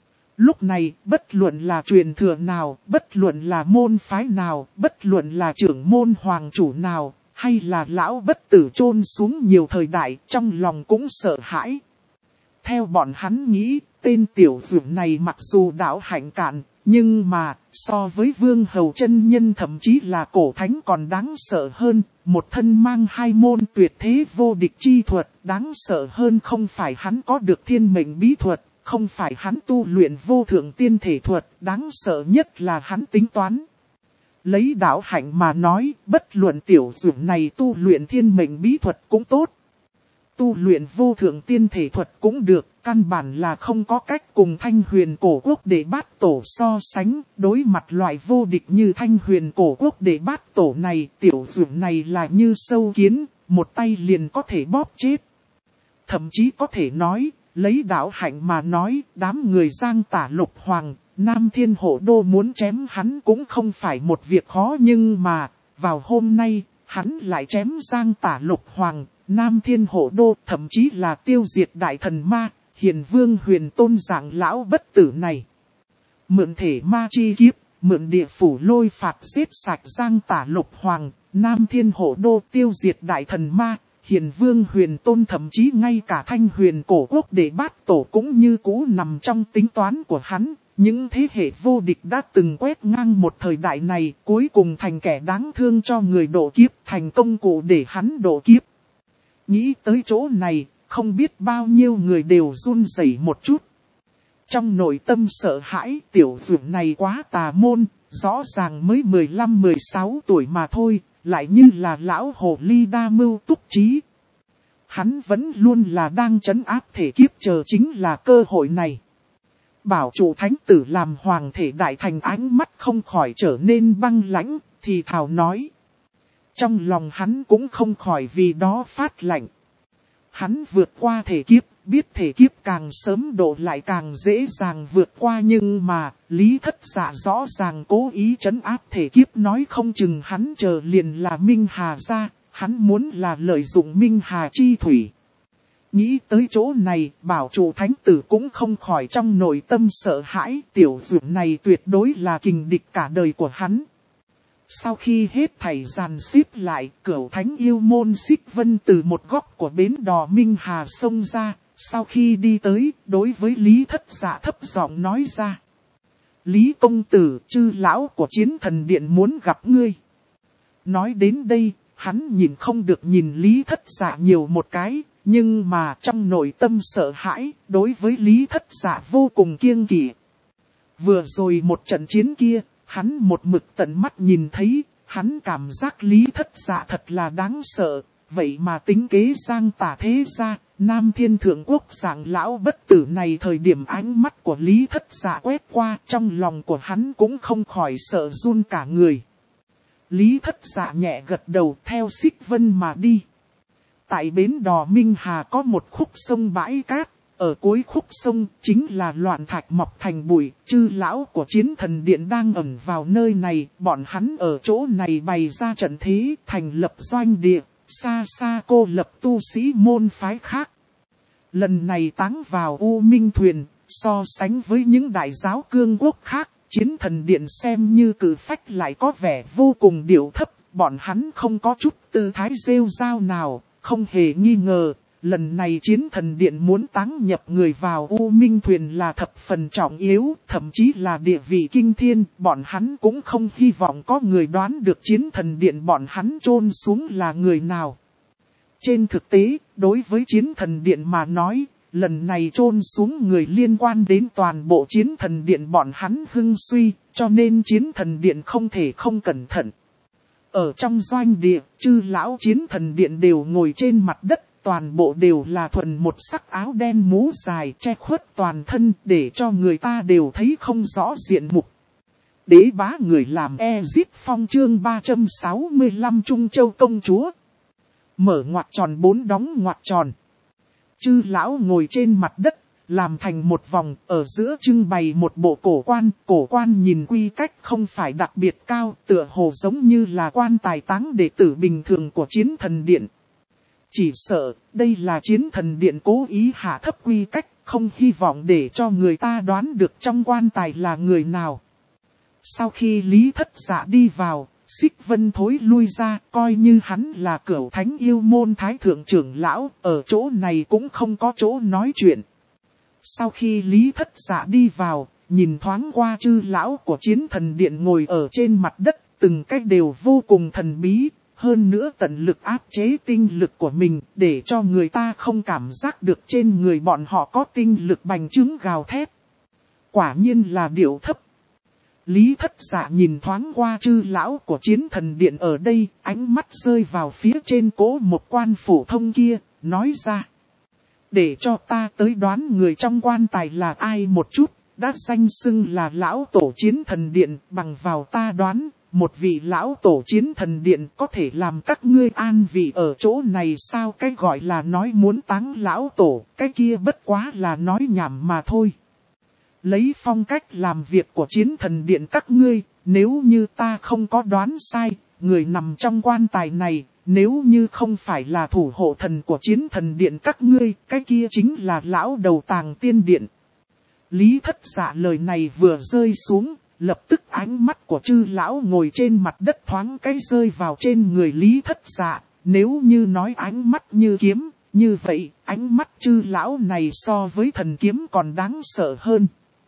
Lúc này, bất luận là truyền thừa nào, bất luận là môn phái nào, bất luận là trưởng môn hoàng chủ nào, hay là lão bất tử chôn xuống nhiều thời đại, trong lòng cũng sợ hãi. Theo bọn hắn nghĩ, tên tiểu dược này mặc dù đạo hạnh cạn, nhưng mà, so với Vương Hầu chân nhân thậm chí là cổ thánh còn đáng sợ hơn, một thân mang hai môn tuyệt thế vô địch chi thuật, đáng sợ hơn không phải hắn có được thiên mệnh bí thuật, không phải hắn tu luyện vô thượng tiên thể thuật, đáng sợ nhất là hắn tính toán. Lấy đạo hạnh mà nói, bất luận tiểu dược này tu luyện thiên mệnh bí thuật cũng tốt. Tu luyện vô thượng tiên thể thuật cũng được, căn bản là không có cách cùng Thanh Huyền Cổ Quốc để bát tổ so sánh, đối mặt loại vô địch như Thanh Huyền Cổ Quốc để bát tổ này, tiểu dược này là như sâu kiến, một tay liền có thể bóp chết. Thậm chí có thể nói, lấy đạo hạnh mà nói, đám người Giang Tả Lục Hoàng, Nam Thiên Hổ Đô muốn chém hắn cũng không phải một việc khó, nhưng mà, vào hôm nay, hắn lại chém Giang Tả Lục Hoàng, Nam Thiên Hổ Đô, thậm chí là tiêu diệt đại thần ma, Hiền Vương Huyền Tôn dạng lão bất tử này. Mượn thể ma chi kiếp, mượn địa phủ lôi phạt giết sạch Giang Tả Lục Hoàng, Nam Thiên Hổ Đô, tiêu diệt đại thần ma, Hiền Vương Huyền Tôn, thậm chí ngay cả Thanh Huyền Cổ Quốc để bát tổ cũng như cũ nằm trong tính toán của hắn. Những thế hệ vô địch đã từng quét ngang một thời đại này, cuối cùng thành kẻ đáng thương cho người độ kiếp, thành công cụ để hắn độ kiếp. Nghĩ tới chỗ này, không biết bao nhiêu người đều run rẩy một chút. Trong nội tâm sợ hãi, tiểu dược này quá tà môn, rõ ràng mới 15-16 tuổi mà thôi, lại như là lão hồ ly đa mưu túc trí. hắn vẫn luôn là đang trấn áp thể kiếp, chờ chính là cơ hội này. Bảo chủ thánh tử làm hoàng thể đại thành, ánh mắt không khỏi trở nên băng lãnh, thì thào nói. Trong lòng hắn cũng không khỏi vì đó phát lạnh. Hắn vượt qua thể kiếp, biết thể kiếp càng sớm độ lại càng dễ dàng vượt qua, nhưng mà Lý Thất Dạ rõ ràng cố ý trấn áp thể kiếp, nói không chừng hắn chờ liền là Minh Hà ra, hắn muốn là lợi dụng Minh Hà chi thủy. Nghĩ tới chỗ này, bảo chủ thánh tử cũng không khỏi trong nội tâm sợ hãi, tiểu dược này tuyệt đối là kình địch cả đời của hắn. Sau khi hết thảy dàn xếp lại, Cửu Thánh Yêu Môn Xích Vân từ một góc của bến đò Minh Hà xông ra, sau khi đi tới, đối với Lý Thất Dạ thấp giọng nói ra. Lý công tử, chư lão của Chiến Thần Điện muốn gặp ngươi. Nói đến đây, hắn nhìn không được nhìn Lý Thất Dạ nhiều một cái, nhưng mà trong nội tâm sợ hãi, đối với Lý Thất Dạ vô cùng kiêng kỵ. Vừa rồi một trận chiến kia, hắn một mực tận mắt nhìn thấy, hắn cảm giác Lý Thất Dạ thật là đáng sợ, vậy mà tính kế giang tả thế ra, Nam Thiên Thượng Quốc dạng lão bất tử này, thời điểm ánh mắt của Lý Thất Dạ quét qua, trong lòng của hắn cũng không khỏi sợ run cả người. Lý Thất Dạ nhẹ gật đầu theo Xích Vân mà đi. Tại bến đò Minh Hà có một khúc sông bãi cát, ở cuối khúc sông chính là loạn thạch mọc thành bụi, chư lão của Chiến Thần Điện đang ẩn vào nơi này, bọn hắn ở chỗ này bày ra trận thế, thành lập doanh địa, xa xa cô lập tu sĩ môn phái khác. Lần này táng vào U Minh Thuyền, so sánh với những đại giáo cương quốc khác, Chiến Thần Điện xem như cử phách lại có vẻ vô cùng điệu thấp, bọn hắn không có chút tư thái rêu rao nào, không hề nghi ngờ. Lần này Chiến Thần Điện muốn táng nhập người vào U Minh Thuyền là thập phần trọng yếu, thậm chí là địa vị kinh thiên, bọn hắn cũng không hy vọng có người đoán được Chiến Thần Điện bọn hắn chôn xuống là người nào. Trên thực tế, đối với Chiến Thần Điện mà nói, lần này chôn xuống người liên quan đến toàn bộ Chiến Thần Điện bọn hắn hưng suy, cho nên Chiến Thần Điện không thể không cẩn thận. Ở trong doanh địa, chư lão Chiến Thần Điện đều ngồi trên mặt đất. Toàn bộ đều là thuần một sắc áo đen mũ dài che khuất toàn thân, để cho người ta đều thấy không rõ diện mục. Đế bá người làm Ezip Phong chương 365 Trung Châu công chúa. Mở ngoặc tròn 4 đóng ngoặc tròn. Chư lão ngồi trên mặt đất, làm thành một vòng, ở giữa trưng bày một bộ cổ quan nhìn quy cách không phải đặc biệt cao, tựa hồ giống như là quan tài táng đệ tử bình thường của Chiến Thần Điện. Chỉ sợ, đây là Chiến Thần Điện cố ý hạ thấp quy cách, không hy vọng để cho người ta đoán được trong quan tài là người nào. Sau khi Lý Thất Dạ đi vào, Xích Vân thối lui ra, coi như hắn là Cửu Thánh Yêu Môn Thái Thượng trưởng lão, ở chỗ này cũng không có chỗ nói chuyện. Sau khi Lý Thất Dạ đi vào, nhìn thoáng qua chư lão của Chiến Thần Điện ngồi ở trên mặt đất, từng cách đều vô cùng thần bí. Hơn nữa tận lực áp chế tinh lực của mình, để cho người ta không cảm giác được trên người bọn họ có tinh lực bành trướng gào thét. Quả nhiên là điệu thấp. Lý Thất Dạ nhìn thoáng qua chư lão của Chiến Thần Điện ở đây, ánh mắt rơi vào phía trên cố một quan phổ thông kia, nói ra. Để cho ta tới đoán người trong quan tài là ai một chút, đã danh xưng là lão tổ Chiến Thần Điện, bằng vào ta đoán. Một vị lão tổ Chiến Thần Điện có thể làm các ngươi an vị ở chỗ này sao? Cái gọi là nói muốn táng lão tổ, cái kia bất quá là nói nhảm mà thôi. Lấy phong cách làm việc của Chiến Thần Điện các ngươi, nếu như ta không có đoán sai, người nằm trong quan tài này, nếu như không phải là thủ hộ thần của Chiến Thần Điện các ngươi, cái kia chính là lão đầu Tàng Tiên Điện. Lý Thất Dạ lời này vừa rơi xuống. Lập tức ánh mắt của chư lão ngồi trên mặt đất thoáng cái rơi vào trên người Lý Thất Dạ. Nếu như nói ánh mắt như kiếm, như vậy ánh mắt chư lão này so với thần kiếm còn đáng sợ hơn.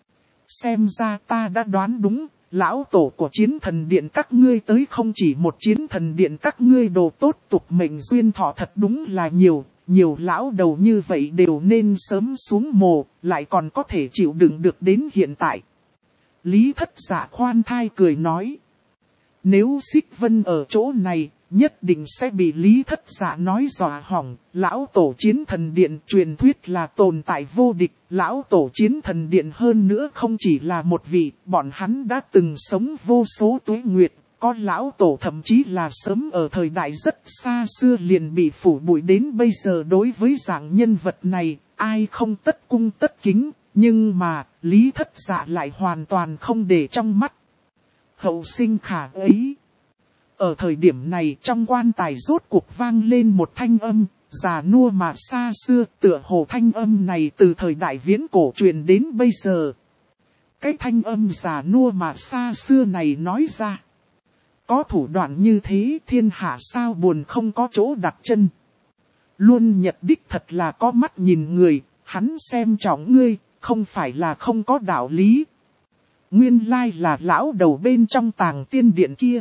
Xem ra ta đã đoán đúng, lão tổ của Chiến Thần Điện các ngươi tới không chỉ một Chiến Thần Điện các ngươi đồ tốt tục mệnh duyên thọ thật đúng là nhiều. Nhiều lão đầu như vậy đều nên sớm xuống mồ, lại còn có thể chịu đựng được đến hiện tại. Lý Thất Dạ khoan thai cười nói. Nếu Xích Vân ở chỗ này, nhất định sẽ bị Lý Thất Dạ nói dọa hỏng. Lão tổ chiến thần điện truyền thuyết là tồn tại vô địch. Lão tổ chiến thần điện hơn nữa không chỉ là một vị, bọn hắn đã từng sống vô số tuế nguyệt. Có lão tổ thậm chí là sớm ở thời đại rất xa xưa liền bị phủ bụi đến bây giờ. Đối với dạng nhân vật này, ai không tất cung tất kính, nhưng mà Lý Thất Dạ lại hoàn toàn không để trong mắt. Hậu sinh khả ấy. Ở thời điểm này trong quan tài rốt cuộc vang lên một thanh âm, già nua mà xa xưa, tựa hồ thanh âm này từ thời đại viễn cổ truyền đến bây giờ. Cái thanh âm già nua mà xa xưa này nói ra. Có thủ đoạn như thế thiên hạ sao buồn không có chỗ đặt chân. Luôn Nhật đích thật là có mắt nhìn người, hắn xem trọng ngươi, không phải là không có đạo lý. Nguyên lai là lão đầu bên trong tàng tiên điện kia.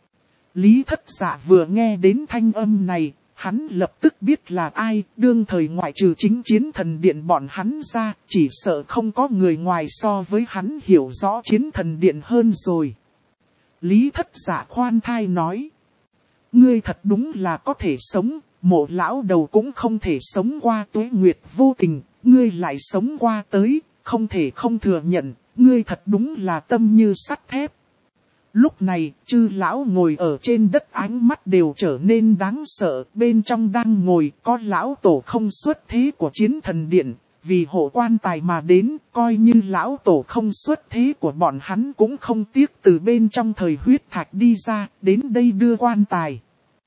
Lý Thất Dạ vừa nghe đến thanh âm này, hắn lập tức biết là ai, đương thời ngoại trừ chính chiến thần điện bọn hắn ra, chỉ sợ không có người ngoài so với hắn hiểu rõ chiến thần điện hơn rồi. Lý Thất Dạ khoan thai nói, ngươi thật đúng là có thể sống, mộ lão đầu cũng không thể sống qua tuế nguyệt vô tình, ngươi lại sống qua tới, không thể không thừa nhận, ngươi thật đúng là tâm như sắt thép. Lúc này, chư lão ngồi ở trên đất ánh mắt đều trở nên đáng sợ, bên trong đang ngồi có lão tổ không xuất thế của chiến thần điện, vì hộ quan tài mà đến, coi như lão tổ không xuất thế của bọn hắn cũng không tiếc từ bên trong thời huyết thạch đi ra, đến đây đưa quan tài.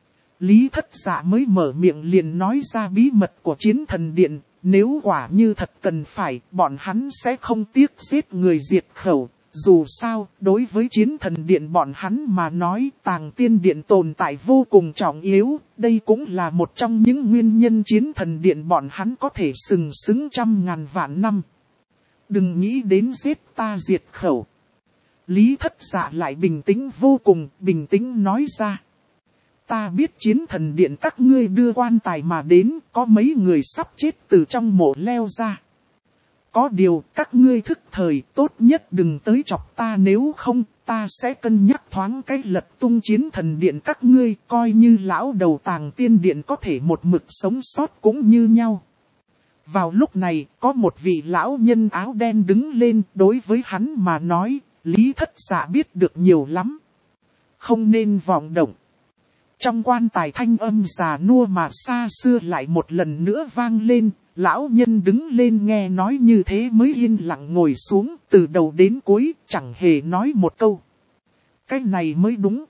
Lý Thất Dạ mới mở miệng liền nói ra bí mật của chiến thần điện, nếu quả như thật cần phải, bọn hắn sẽ không tiếc giết người diệt khẩu. Dù sao, đối với chiến thần điện bọn hắn mà nói tàng tiên điện tồn tại vô cùng trọng yếu, đây cũng là một trong những nguyên nhân chiến thần điện bọn hắn có thể sừng sững trăm ngàn vạn năm. Đừng nghĩ đến giết ta diệt khẩu. Lý Thất Dạ lại bình tĩnh vô cùng, bình tĩnh nói ra. Ta biết chiến thần điện các ngươi đưa quan tài mà đến, có mấy người sắp chết từ trong mộ leo ra. Có điều các ngươi thức thời tốt nhất đừng tới chọc ta, nếu không ta sẽ cân nhắc thoáng cái lật tung chiến thần điện các ngươi, coi như lão đầu tàng tiên điện có thể một mực sống sót cũng như nhau. Vào lúc này có một vị lão nhân áo đen đứng lên, đối với hắn mà nói, Lý Thất Dạ biết được nhiều lắm. Không nên vọng động. Trong quan tài thanh âm già nua mà xa xưa lại một lần nữa vang lên. Lão nhân đứng lên nghe nói như thế mới yên lặng ngồi xuống, từ đầu đến cuối chẳng hề nói một câu. Cái này mới đúng.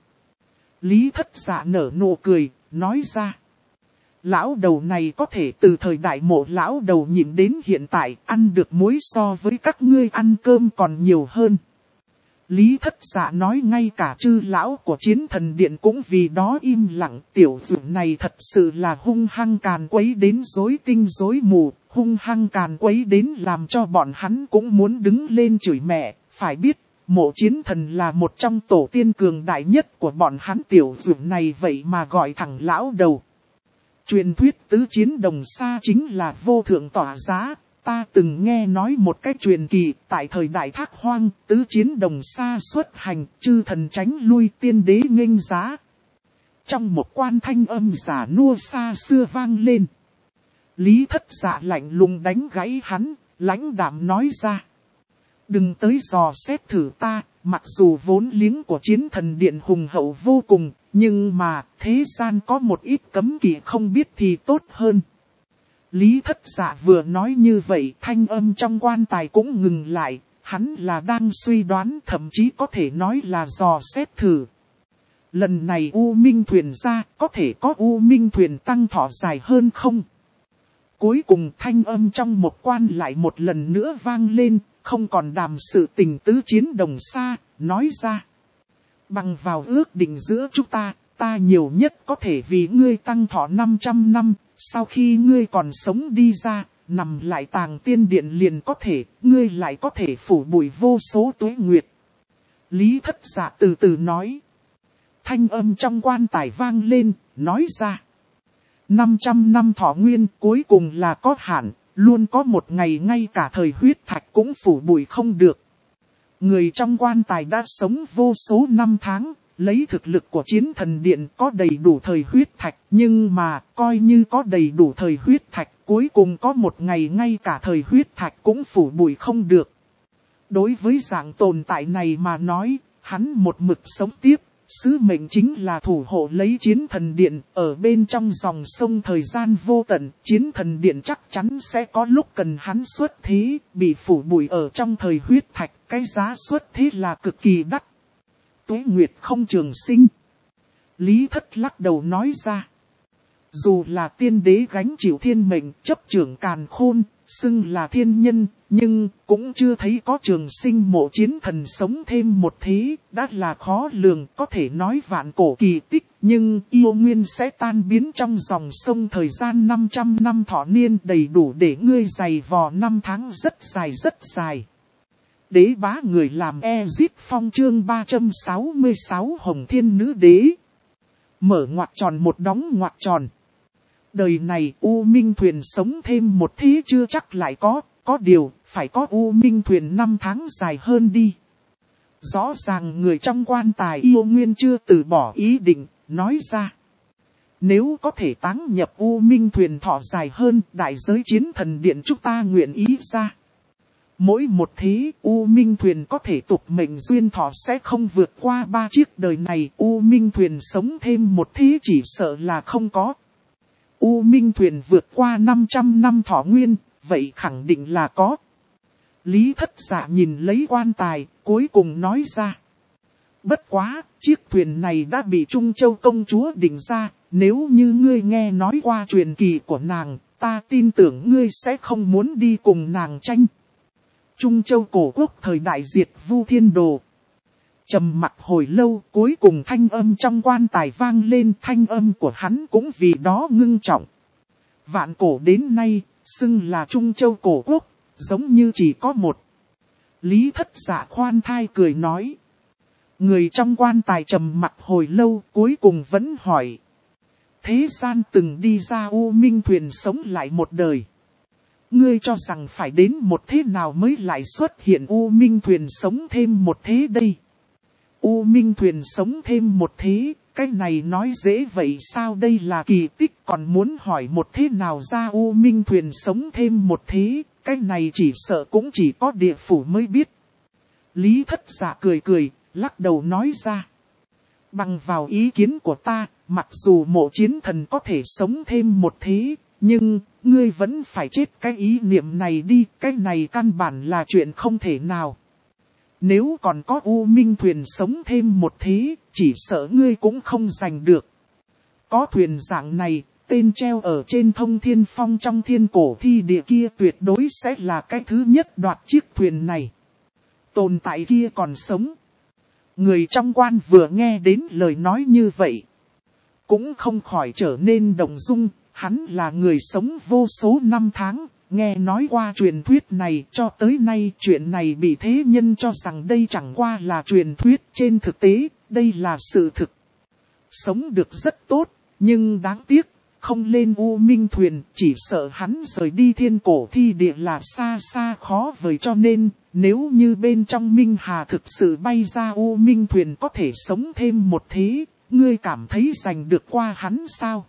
Lý Thất Dạ nở nụ cười, nói ra. Lão đầu này có thể từ thời đại mộ lão đầu nhịn đến hiện tại, ăn được muối so với các ngươi ăn cơm còn nhiều hơn. Lý Thất Dạ nói ngay cả chư lão của chiến thần điện cũng vì đó im lặng. Tiểu dũng này thật sự là hung hăng càn quấy đến rối tinh rối mù, hung hăng càn quấy đến làm cho bọn hắn cũng muốn đứng lên chửi mẹ. Phải biết, mộ chiến thần là một trong tổ tiên cường đại nhất của bọn hắn, tiểu dũng này vậy mà gọi thẳng lão đầu. Truyền thuyết tứ chiến đồng xa chính là vô thượng tỏa giá. Ta từng nghe nói một cái truyền kỳ, tại thời đại Thác Hoang, tứ chiến đồng xa xuất hành, chư thần tránh lui, tiên đế nghênh giá. Trong một quan thanh âm giả nua xa xưa vang lên. Lý Thất Dạ lạnh lùng đánh gãy hắn, lãnh đạm nói ra. Đừng tới dò xét thử ta, mặc dù vốn liếng của chiến thần điện hùng hậu vô cùng, nhưng mà thế gian có một ít cấm kỵ không biết thì tốt hơn. Lý Thất Dạ vừa nói như vậy, thanh âm trong quan tài cũng ngừng lại, hắn là đang suy đoán, thậm chí có thể nói là dò xét thử. Lần này U Minh Thuyền ra, có thể có U Minh Thuyền tăng thọ dài hơn không? Cuối cùng thanh âm trong một quan lại một lần nữa vang lên, không còn đàm sự tình tứ chiến đồng xa, nói ra. Bằng vào ước định giữa chúng ta, ta nhiều nhất có thể vì ngươi tăng thọ 500 năm. Sau khi ngươi còn sống đi ra, nằm lại tàng tiên điện liền có thể, ngươi lại có thể phủ bụi vô số tuế nguyệt. Lý Thất Dạ từ từ nói. Thanh âm trong quan tài vang lên, nói ra. 500 năm thọ nguyên cuối cùng là có hạn, luôn có một ngày ngay cả thời huyết thạch cũng phủ bụi không được. Người trong quan tài đã sống vô số năm tháng, lấy thực lực của Chiến Thần Điện có đầy đủ thời huyết thạch, nhưng mà coi như có đầy đủ thời huyết thạch, cuối cùng có một ngày ngay cả thời huyết thạch cũng phủ bụi không được. Đối với dạng tồn tại này mà nói, hắn một mực sống tiếp, sứ mệnh chính là thủ hộ lấy Chiến Thần Điện, ở bên trong dòng sông thời gian vô tận, Chiến Thần Điện chắc chắn sẽ có lúc cần hắn xuất thế, bị phủ bụi ở trong thời huyết thạch, cái giá xuất thế là cực kỳ đắt. Tuế Nguyệt không trường sinh. Lý Thất lắc đầu nói ra. Dù là tiên đế gánh chịu thiên mệnh, chấp trưởng càn khôn, xưng là thiên nhân, nhưng cũng chưa thấy có trường sinh mộ chiến thần sống thêm một thế, đã là khó lường, có thể nói vạn cổ kỳ tích, nhưng yêu nguyên sẽ tan biến trong dòng sông thời gian 500 năm thọ niên, đầy đủ để ngươi dày vò 5 tháng rất dài. Đế bá người làm Ezic Phong chương 366 Hồng Thiên Nữ Đế. Mở ngoặc tròn một đóng ngoặc tròn. Đời này U Minh Thuyền sống thêm một thế chưa chắc lại có điều phải có U Minh Thuyền 5 tháng dài hơn đi. Rõ ràng người trong quan tài yêu nguyên chưa từ bỏ ý định, nói ra. Nếu có thể táng nhập U Minh Thuyền thọ dài hơn, đại giới Chiến Thần Điện chúng ta nguyện ý ra. Mỗi một thế U Minh Thuyền có thể tục mệnh duyên thọ sẽ không vượt qua 3 chiếc, đời này U Minh Thuyền sống thêm một thế chỉ sợ là không có. U Minh Thuyền vượt qua 500 năm thọ nguyên, vậy khẳng định là có. Lý Thất Dạ nhìn lấy quan tài, cuối cùng nói ra. Bất quá, chiếc thuyền này đã bị Trung Châu công chúa định ra, nếu như ngươi nghe nói qua truyền kỳ của nàng, ta tin tưởng ngươi sẽ không muốn đi cùng nàng tranh. Trung Châu cổ quốc thời đại diệt Vu Thiên Đồ. Trầm mặc hồi lâu, cuối cùng thanh âm trong quan tài vang lên, thanh âm của hắn cũng vì đó ngưng trọng. Vạn cổ đến nay, xưng là Trung Châu cổ quốc, giống như chỉ có một. Lý Thất Dạ khoan thai cười nói. Người trong quan tài trầm mặc hồi lâu, cuối cùng vẫn hỏi. Thế gian từng đi ra U Minh Thuyền sống lại một đời. Ngươi cho rằng phải đến một thế nào mới lại xuất hiện U Minh Thuyền sống thêm một thế đây? U Minh Thuyền sống thêm một thế, cái này nói dễ vậy sao, đây là kỳ tích, còn muốn hỏi một thế nào ra U Minh Thuyền sống thêm một thế, cái này chỉ sợ cũng chỉ có địa phủ mới biết. Lý Thất Dạ cười, lắc đầu nói ra. Bằng vào ý kiến của ta, mặc dù mộ chiến thần có thể sống thêm một thế, nhưng ngươi vẫn phải chết cái ý niệm này đi, cái này căn bản là chuyện không thể nào. Nếu còn có U Minh Thuyền sống thêm một thế, chỉ sợ ngươi cũng không giành được. Có thuyền dạng này, tên treo ở trên Thông Thiên Phong trong thiên cổ thi địa kia tuyệt đối sẽ là cái thứ nhất đoạt chiếc thuyền này. Tồn tại kia còn sống. Người trong quan vừa nghe đến lời nói như vậy, cũng không khỏi trở nên động dung. Hắn là người sống vô số năm tháng, nghe nói qua truyền thuyết này, cho tới nay chuyện này bị thế nhân cho rằng đây chẳng qua là truyền thuyết, trên thực tế, đây là sự thực. Sống được rất tốt, nhưng đáng tiếc, không lên U Minh Thuyền, chỉ sợ hắn rời đi thiên cổ thi địa là xa xa khó vời, cho nên, nếu như bên trong Minh Hà thực sự bay ra U Minh Thuyền có thể sống thêm một thế, ngươi cảm thấy giành được qua hắn sao?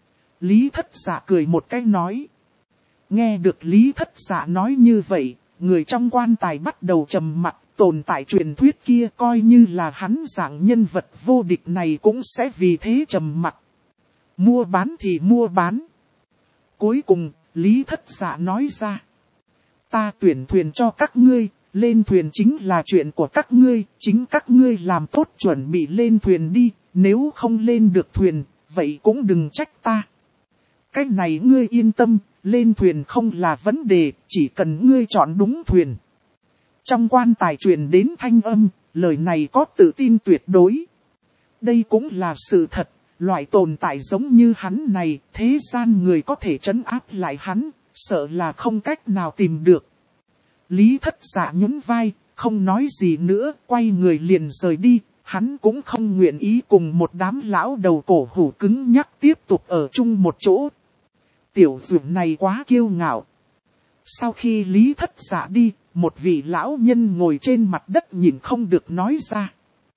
Lý Thất Dạ cười một cái nói. Nghe được Lý Thất Dạ nói như vậy, người trong quan tài bắt đầu trầm mặc, tồn tại truyền thuyết kia coi như là hắn dạng nhân vật vô địch này cũng sẽ vì thế trầm mặc. Mua bán thì mua bán. Cuối cùng, Lý Thất Dạ nói ra. Ta tuyển thuyền cho các ngươi, lên thuyền chính là chuyện của các ngươi, chính các ngươi làm tốt chuẩn bị lên thuyền đi, nếu không lên được thuyền, vậy cũng đừng trách ta. Cái này ngươi yên tâm, lên thuyền không là vấn đề, chỉ cần ngươi chọn đúng thuyền. Trong quan tài truyền đến thanh âm, lời này có tự tin tuyệt đối. Đây cũng là sự thật, loại tồn tại giống như hắn này, thế gian người có thể trấn áp lại hắn, sợ là không cách nào tìm được. Lý Thất Dạ nhún vai, không nói gì nữa, quay người liền rời đi. Hắn cũng không nguyện ý cùng một đám lão đầu cổ hủ cứng nhắc tiếp tục ở chung một chỗ. Tiểu dược này quá kiêu ngạo. Sau khi Lý Thất Dạ đi, một vị lão nhân ngồi trên mặt đất nhìn không được nói ra.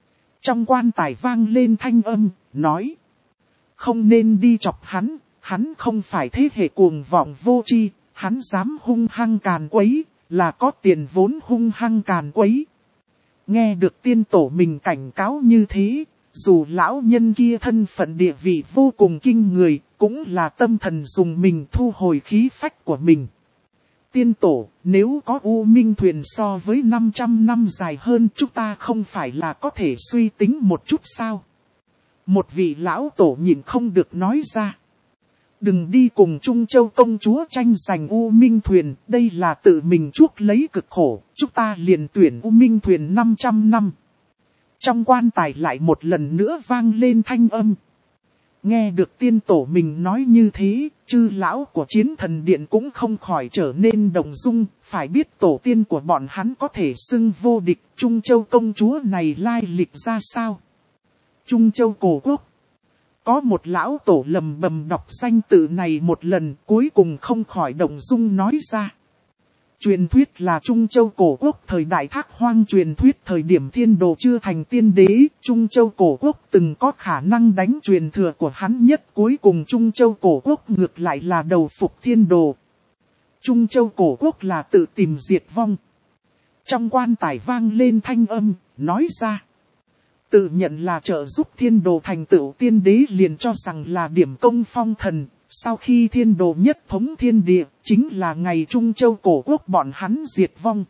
Trong quan tài vang lên thanh âm, nói. Không nên đi chọc hắn không phải thế hệ cuồng vọng vô tri, hắn dám hung hăng càn quấy, là có tiền vốn hung hăng càn quấy. Nghe được tiên tổ mình cảnh cáo như thế, dù lão nhân kia thân phận địa vị vô cùng kinh người, cũng là tâm thần dùng mình thu hồi khí phách của mình. Tiên tổ, nếu có U Minh Thuyền so với 500 năm dài hơn, chúng ta không phải là có thể suy tính một chút sao? Một vị lão tổ nhìn không được nói ra. Đừng đi cùng Trung Châu công chúa tranh giành U Minh Thuyền, đây là tự mình chuốc lấy cực khổ, chúng ta liền tuyển U Minh Thuyền 500 năm. Trong quan tài lại một lần nữa vang lên thanh âm. Nghe được tiên tổ mình nói như thế, chư lão của Chiến Thần Điện cũng không khỏi trở nên động dung, phải biết tổ tiên của bọn hắn có thể xưng vô địch, Trung Châu công chúa này lai lịch ra sao. Trung Châu cổ quốc. Có một lão tổ lầm bầm đọc danh tự này một lần, cuối cùng không khỏi động dung nói ra. Truyền thuyết là Trung Châu cổ quốc thời đại Thác Hoang, truyền thuyết thời điểm Thiên Đồ chưa thành tiên đế, Trung Châu cổ quốc từng có khả năng đánh truyền thừa của hắn nhất, cuối cùng Trung Châu cổ quốc ngược lại là đầu phục Thiên Đồ. Trung Châu cổ quốc là tự tìm diệt vong. Trong quan tài vang lên thanh âm, nói ra. Tự nhận là trợ giúp Thiên Đồ thành tựu tiên đế liền cho rằng là điểm công phong thần. Sau khi Thiên Đồ nhất thống thiên địa, chính là ngày Trung Châu cổ quốc bọn hắn diệt vong.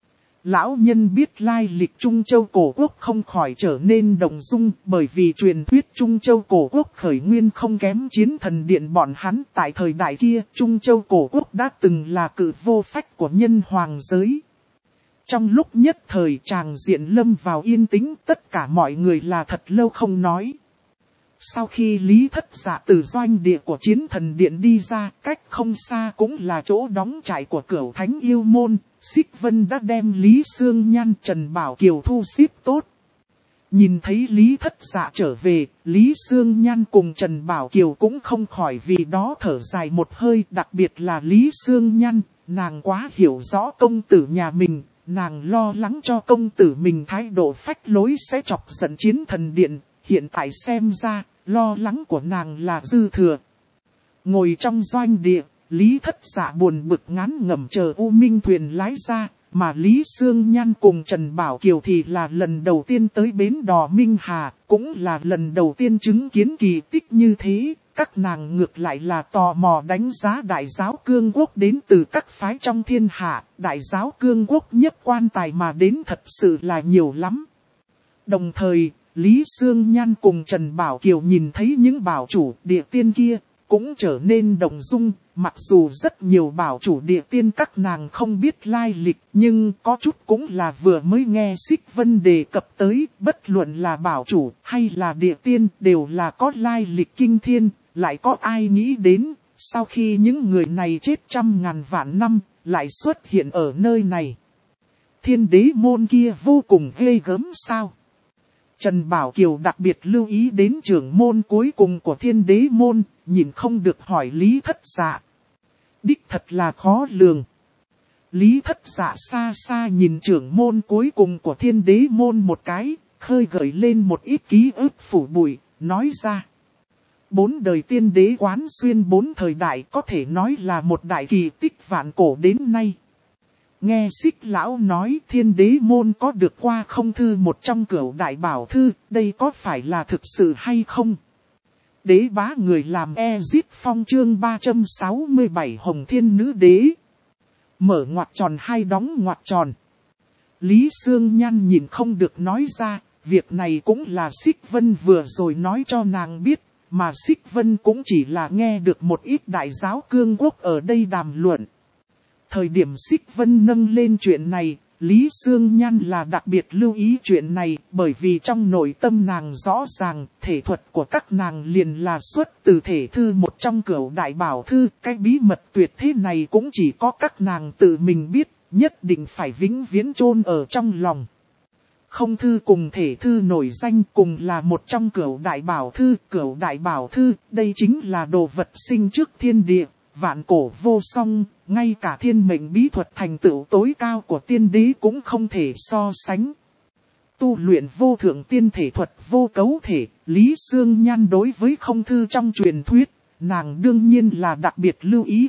Lão nhân biết lai lịch Trung Châu cổ quốc không khỏi trở nên động dung, bởi vì truyền thuyết Trung Châu cổ quốc khởi nguyên không kém Chiến Thần Điện bọn hắn. Tại thời đại kia, Trung Châu cổ quốc đã từng là cự vô phách của nhân hoàng giới. Trong lúc nhất thời tràng diện lâm vào yên tĩnh, tất cả mọi người là thật lâu không nói. Sau khi Lý Thất Dạ từ doanh địa của Chiến Thần Điện đi ra, cách không xa cũng là chỗ đóng trại của Cửu Thánh Yêu Môn, Xích Vân đã đem Lý Sương Nhan, Trần Bảo Kiều thu xếp tốt. Nhìn thấy Lý Thất Dạ trở về, Lý Sương Nhan cùng Trần Bảo Kiều cũng không khỏi vì đó thở dài một hơi, đặc biệt là Lý Sương Nhan, nàng quá hiểu rõ công tử nhà mình. Nàng lo lắng cho công tử mình thái độ phách lối sẽ chọc giận Chiến Thần Điện, hiện tại xem ra, lo lắng của nàng là dư thừa. Ngồi trong doanh địa, Lý Thất Dạ buồn bực ngán ngẩm chờ U Minh Thuyền lái ra, mà Lý Sương Nhan cùng Trần Bảo Kiều thì là lần đầu tiên tới bến đò Minh Hà, cũng là lần đầu tiên chứng kiến kỳ tích như thế. Các nàng ngược lại là tò mò đánh giá đại giáo cương quốc đến từ các phái trong thiên hạ, đại giáo cương quốc nhất quan tài mà đến thật sự là nhiều lắm. Đồng thời, Lý Sương Nhan cùng Trần Bảo Kiều nhìn thấy những bảo chủ địa tiên kia, cũng trở nên động dung, mặc dù rất nhiều bảo chủ địa tiên các nàng không biết lai lịch, nhưng có chút cũng là vừa mới nghe Xích Vân đề cập tới, bất luận là bảo chủ hay là địa tiên đều là có lai lịch kinh thiên. Lại có ai nghĩ đến, sau khi những người này chết trăm ngàn vạn năm, lại xuất hiện ở nơi này. Thiên đế môn kia vô cùng ghê gớm sao. Trần Bảo Kiều đặc biệt lưu ý đến trưởng môn cuối cùng của thiên đế môn, nhìn không được hỏi Lý Thất Dạ. Đích thật là khó lường. Lý Thất Dạ xa xa nhìn trưởng môn cuối cùng của thiên đế môn một cái, khơi gợi lên một ít ký ức phủ bụi, nói ra. 4 đời tiên đế quán xuyên 4 thời đại có thể nói là một đại kỳ tích vạn cổ đến nay. Nghe Xích lão nói thiên đế môn có được qua không thư một trong cửu đại bảo thư, đây có phải là thực sự hay không? Đế bá người làm Diếp Phong chương 367 Hồng Thiên Nữ Đế. Mở ngoặc tròn hay đóng ngoặc tròn. Lý Sương Nhan nhìn không được nói ra, việc này cũng là Xích Vân vừa rồi nói cho nàng biết. Mà Xích Vân cũng chỉ là nghe được một ít đại giáo cương quốc ở đây đàm luận. Thời điểm Xích Vân nâng lên chuyện này, Lý Sương Nhan là đặc biệt lưu ý chuyện này, bởi vì trong nội tâm nàng rõ ràng, thể thuật của các nàng liền là xuất từ thể thư một trong cửu đại bảo thư. Cái bí mật tuyệt thế này cũng chỉ có các nàng tự mình biết, nhất định phải vĩnh viễn chôn ở trong lòng. Không thư cùng thể thư nổi danh cùng là một trong cửu đại bảo thư, đây chính là đồ vật sinh trước thiên địa, vạn cổ vô song, ngay cả thiên mệnh bí thuật thành tựu tối cao của tiên đế cũng không thể so sánh. Tu luyện vô thượng tiên thể thuật vô cấu thể, Lý Xương Nhan đối với không thư trong truyền thuyết, nàng đương nhiên là đặc biệt lưu ý.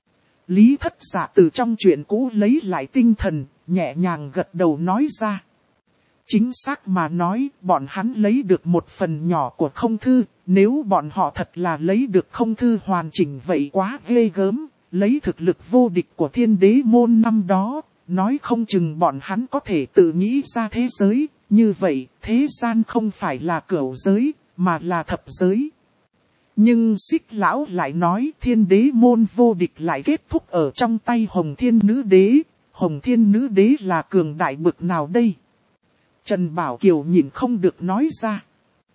Lý Thất Dạ từ trong chuyện cũ lấy lại tinh thần, nhẹ nhàng gật đầu nói ra. Chính xác mà nói, bọn hắn lấy được một phần nhỏ của không thư, nếu bọn họ thật là lấy được không thư hoàn chỉnh vậy quá ghê gớm, lấy thực lực vô địch của thiên đế môn năm đó, nói không chừng bọn hắn có thể tự nghĩ ra thế giới, như vậy thế gian không phải là cửu giới, mà là thập giới. Nhưng Xích Lão lại nói thiên đế môn vô địch lại kết thúc ở trong tay Hồng Thiên Nữ Đế, Hồng Thiên Nữ Đế là cường đại bực nào đây? Trần Bảo Kiều nhìn không được nói ra.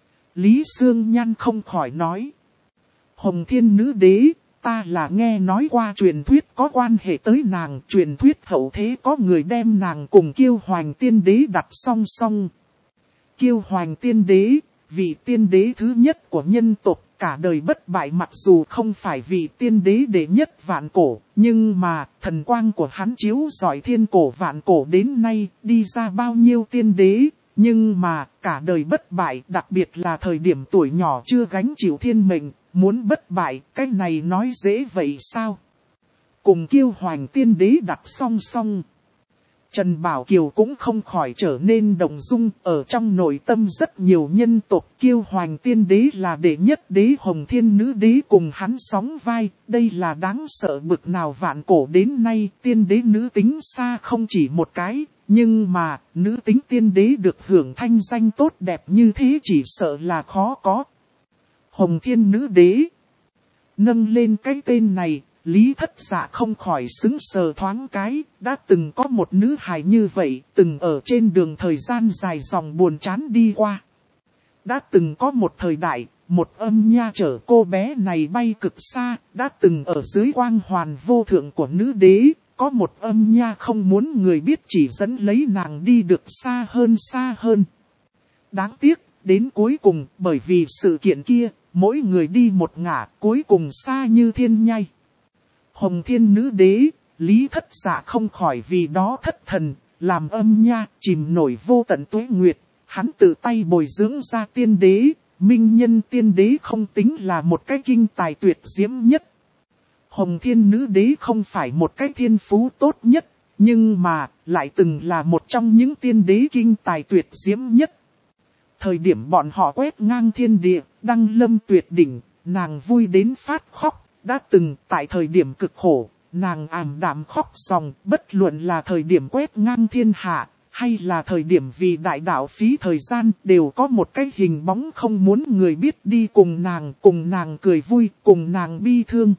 Lý Xương Nhan không khỏi nói. Hồng Thiên Nữ Đế, ta là nghe nói qua truyền thuyết có quan hệ tới nàng. Truyền thuyết hậu thế có người đem nàng cùng Kiêu Hoành Tiên Đế đặt song song. Kiêu Hoành Tiên Đế, vị tiên đế thứ nhất của nhân tộc, cả đời bất bại mặc dù không phải vị tiên đế đệ nhất vạn cổ, nhưng mà thần quang của hắn chiếu rọi thiên cổ vạn cổ đến nay, đi ra bao nhiêu tiên đế, nhưng mà cả đời bất bại, đặc biệt là thời điểm tuổi nhỏ chưa gánh chịu thiên mệnh, muốn bất bại, cái này nói dễ vậy sao? Cùng Kiêu Hoành Tiên Đế đặt song song. Trần Bảo Kiều cũng không khỏi trở nên động dung, ở trong nội tâm rất nhiều nhân tộc Kiêu Hoành Tiên Đế là đệ nhất đế, Hồng Thiên Nữ Đế cùng hắn sóng vai, đây là đáng sợ bực nào. Vạn cổ đến nay tiên đế nữ tính xa không chỉ một cái, nhưng mà nữ tính tiên đế được hưởng thanh danh tốt đẹp như thế chỉ sợ là khó có. Hồng Thiên Nữ Đế nâng lên cái tên này, Lý Thất Dạ không khỏi sững sờ thoáng cái, đã từng có một nữ hài như vậy, từng ở trên đường thời gian dài dòng buồn chán đi qua. Đã từng có một thời đại, một âm nha chở cô bé này bay cực xa, đã từng ở dưới quang hoàn vô thượng của nữ đế, có một âm nha không muốn người biết chỉ dẫn lấy nàng đi được xa hơn xa hơn. Đáng tiếc, đến cuối cùng, bởi vì sự kiện kia, mỗi người đi một ngả, cuối cùng xa như thiên nhai. Hồng Thiên Nữ Đế, Lý Thất Dạ không khỏi vì đó thất thần, làm âm nha, chìm nổi vô tận tuế nguyệt, hắn tự tay bồi dưỡng ra tiên đế, minh nhân tiên đế không tính là một cái kinh tài tuyệt diễm nhất. Hồng Thiên Nữ Đế không phải một cái thiên phú tốt nhất, nhưng mà, lại từng là một trong những tiên đế kinh tài tuyệt diễm nhất. Thời điểm bọn họ quét ngang thiên địa, đăng lâm tuyệt đỉnh, nàng vui đến phát khóc. Đã từng tại thời điểm cực khổ, nàng ảm đạm khóc ròng, bất luận là thời điểm quét ngang thiên hạ, hay là thời điểm vì đại đạo phí thời gian, đều có một cái hình bóng không muốn người biết đi cùng nàng cười vui, cùng nàng bi thương.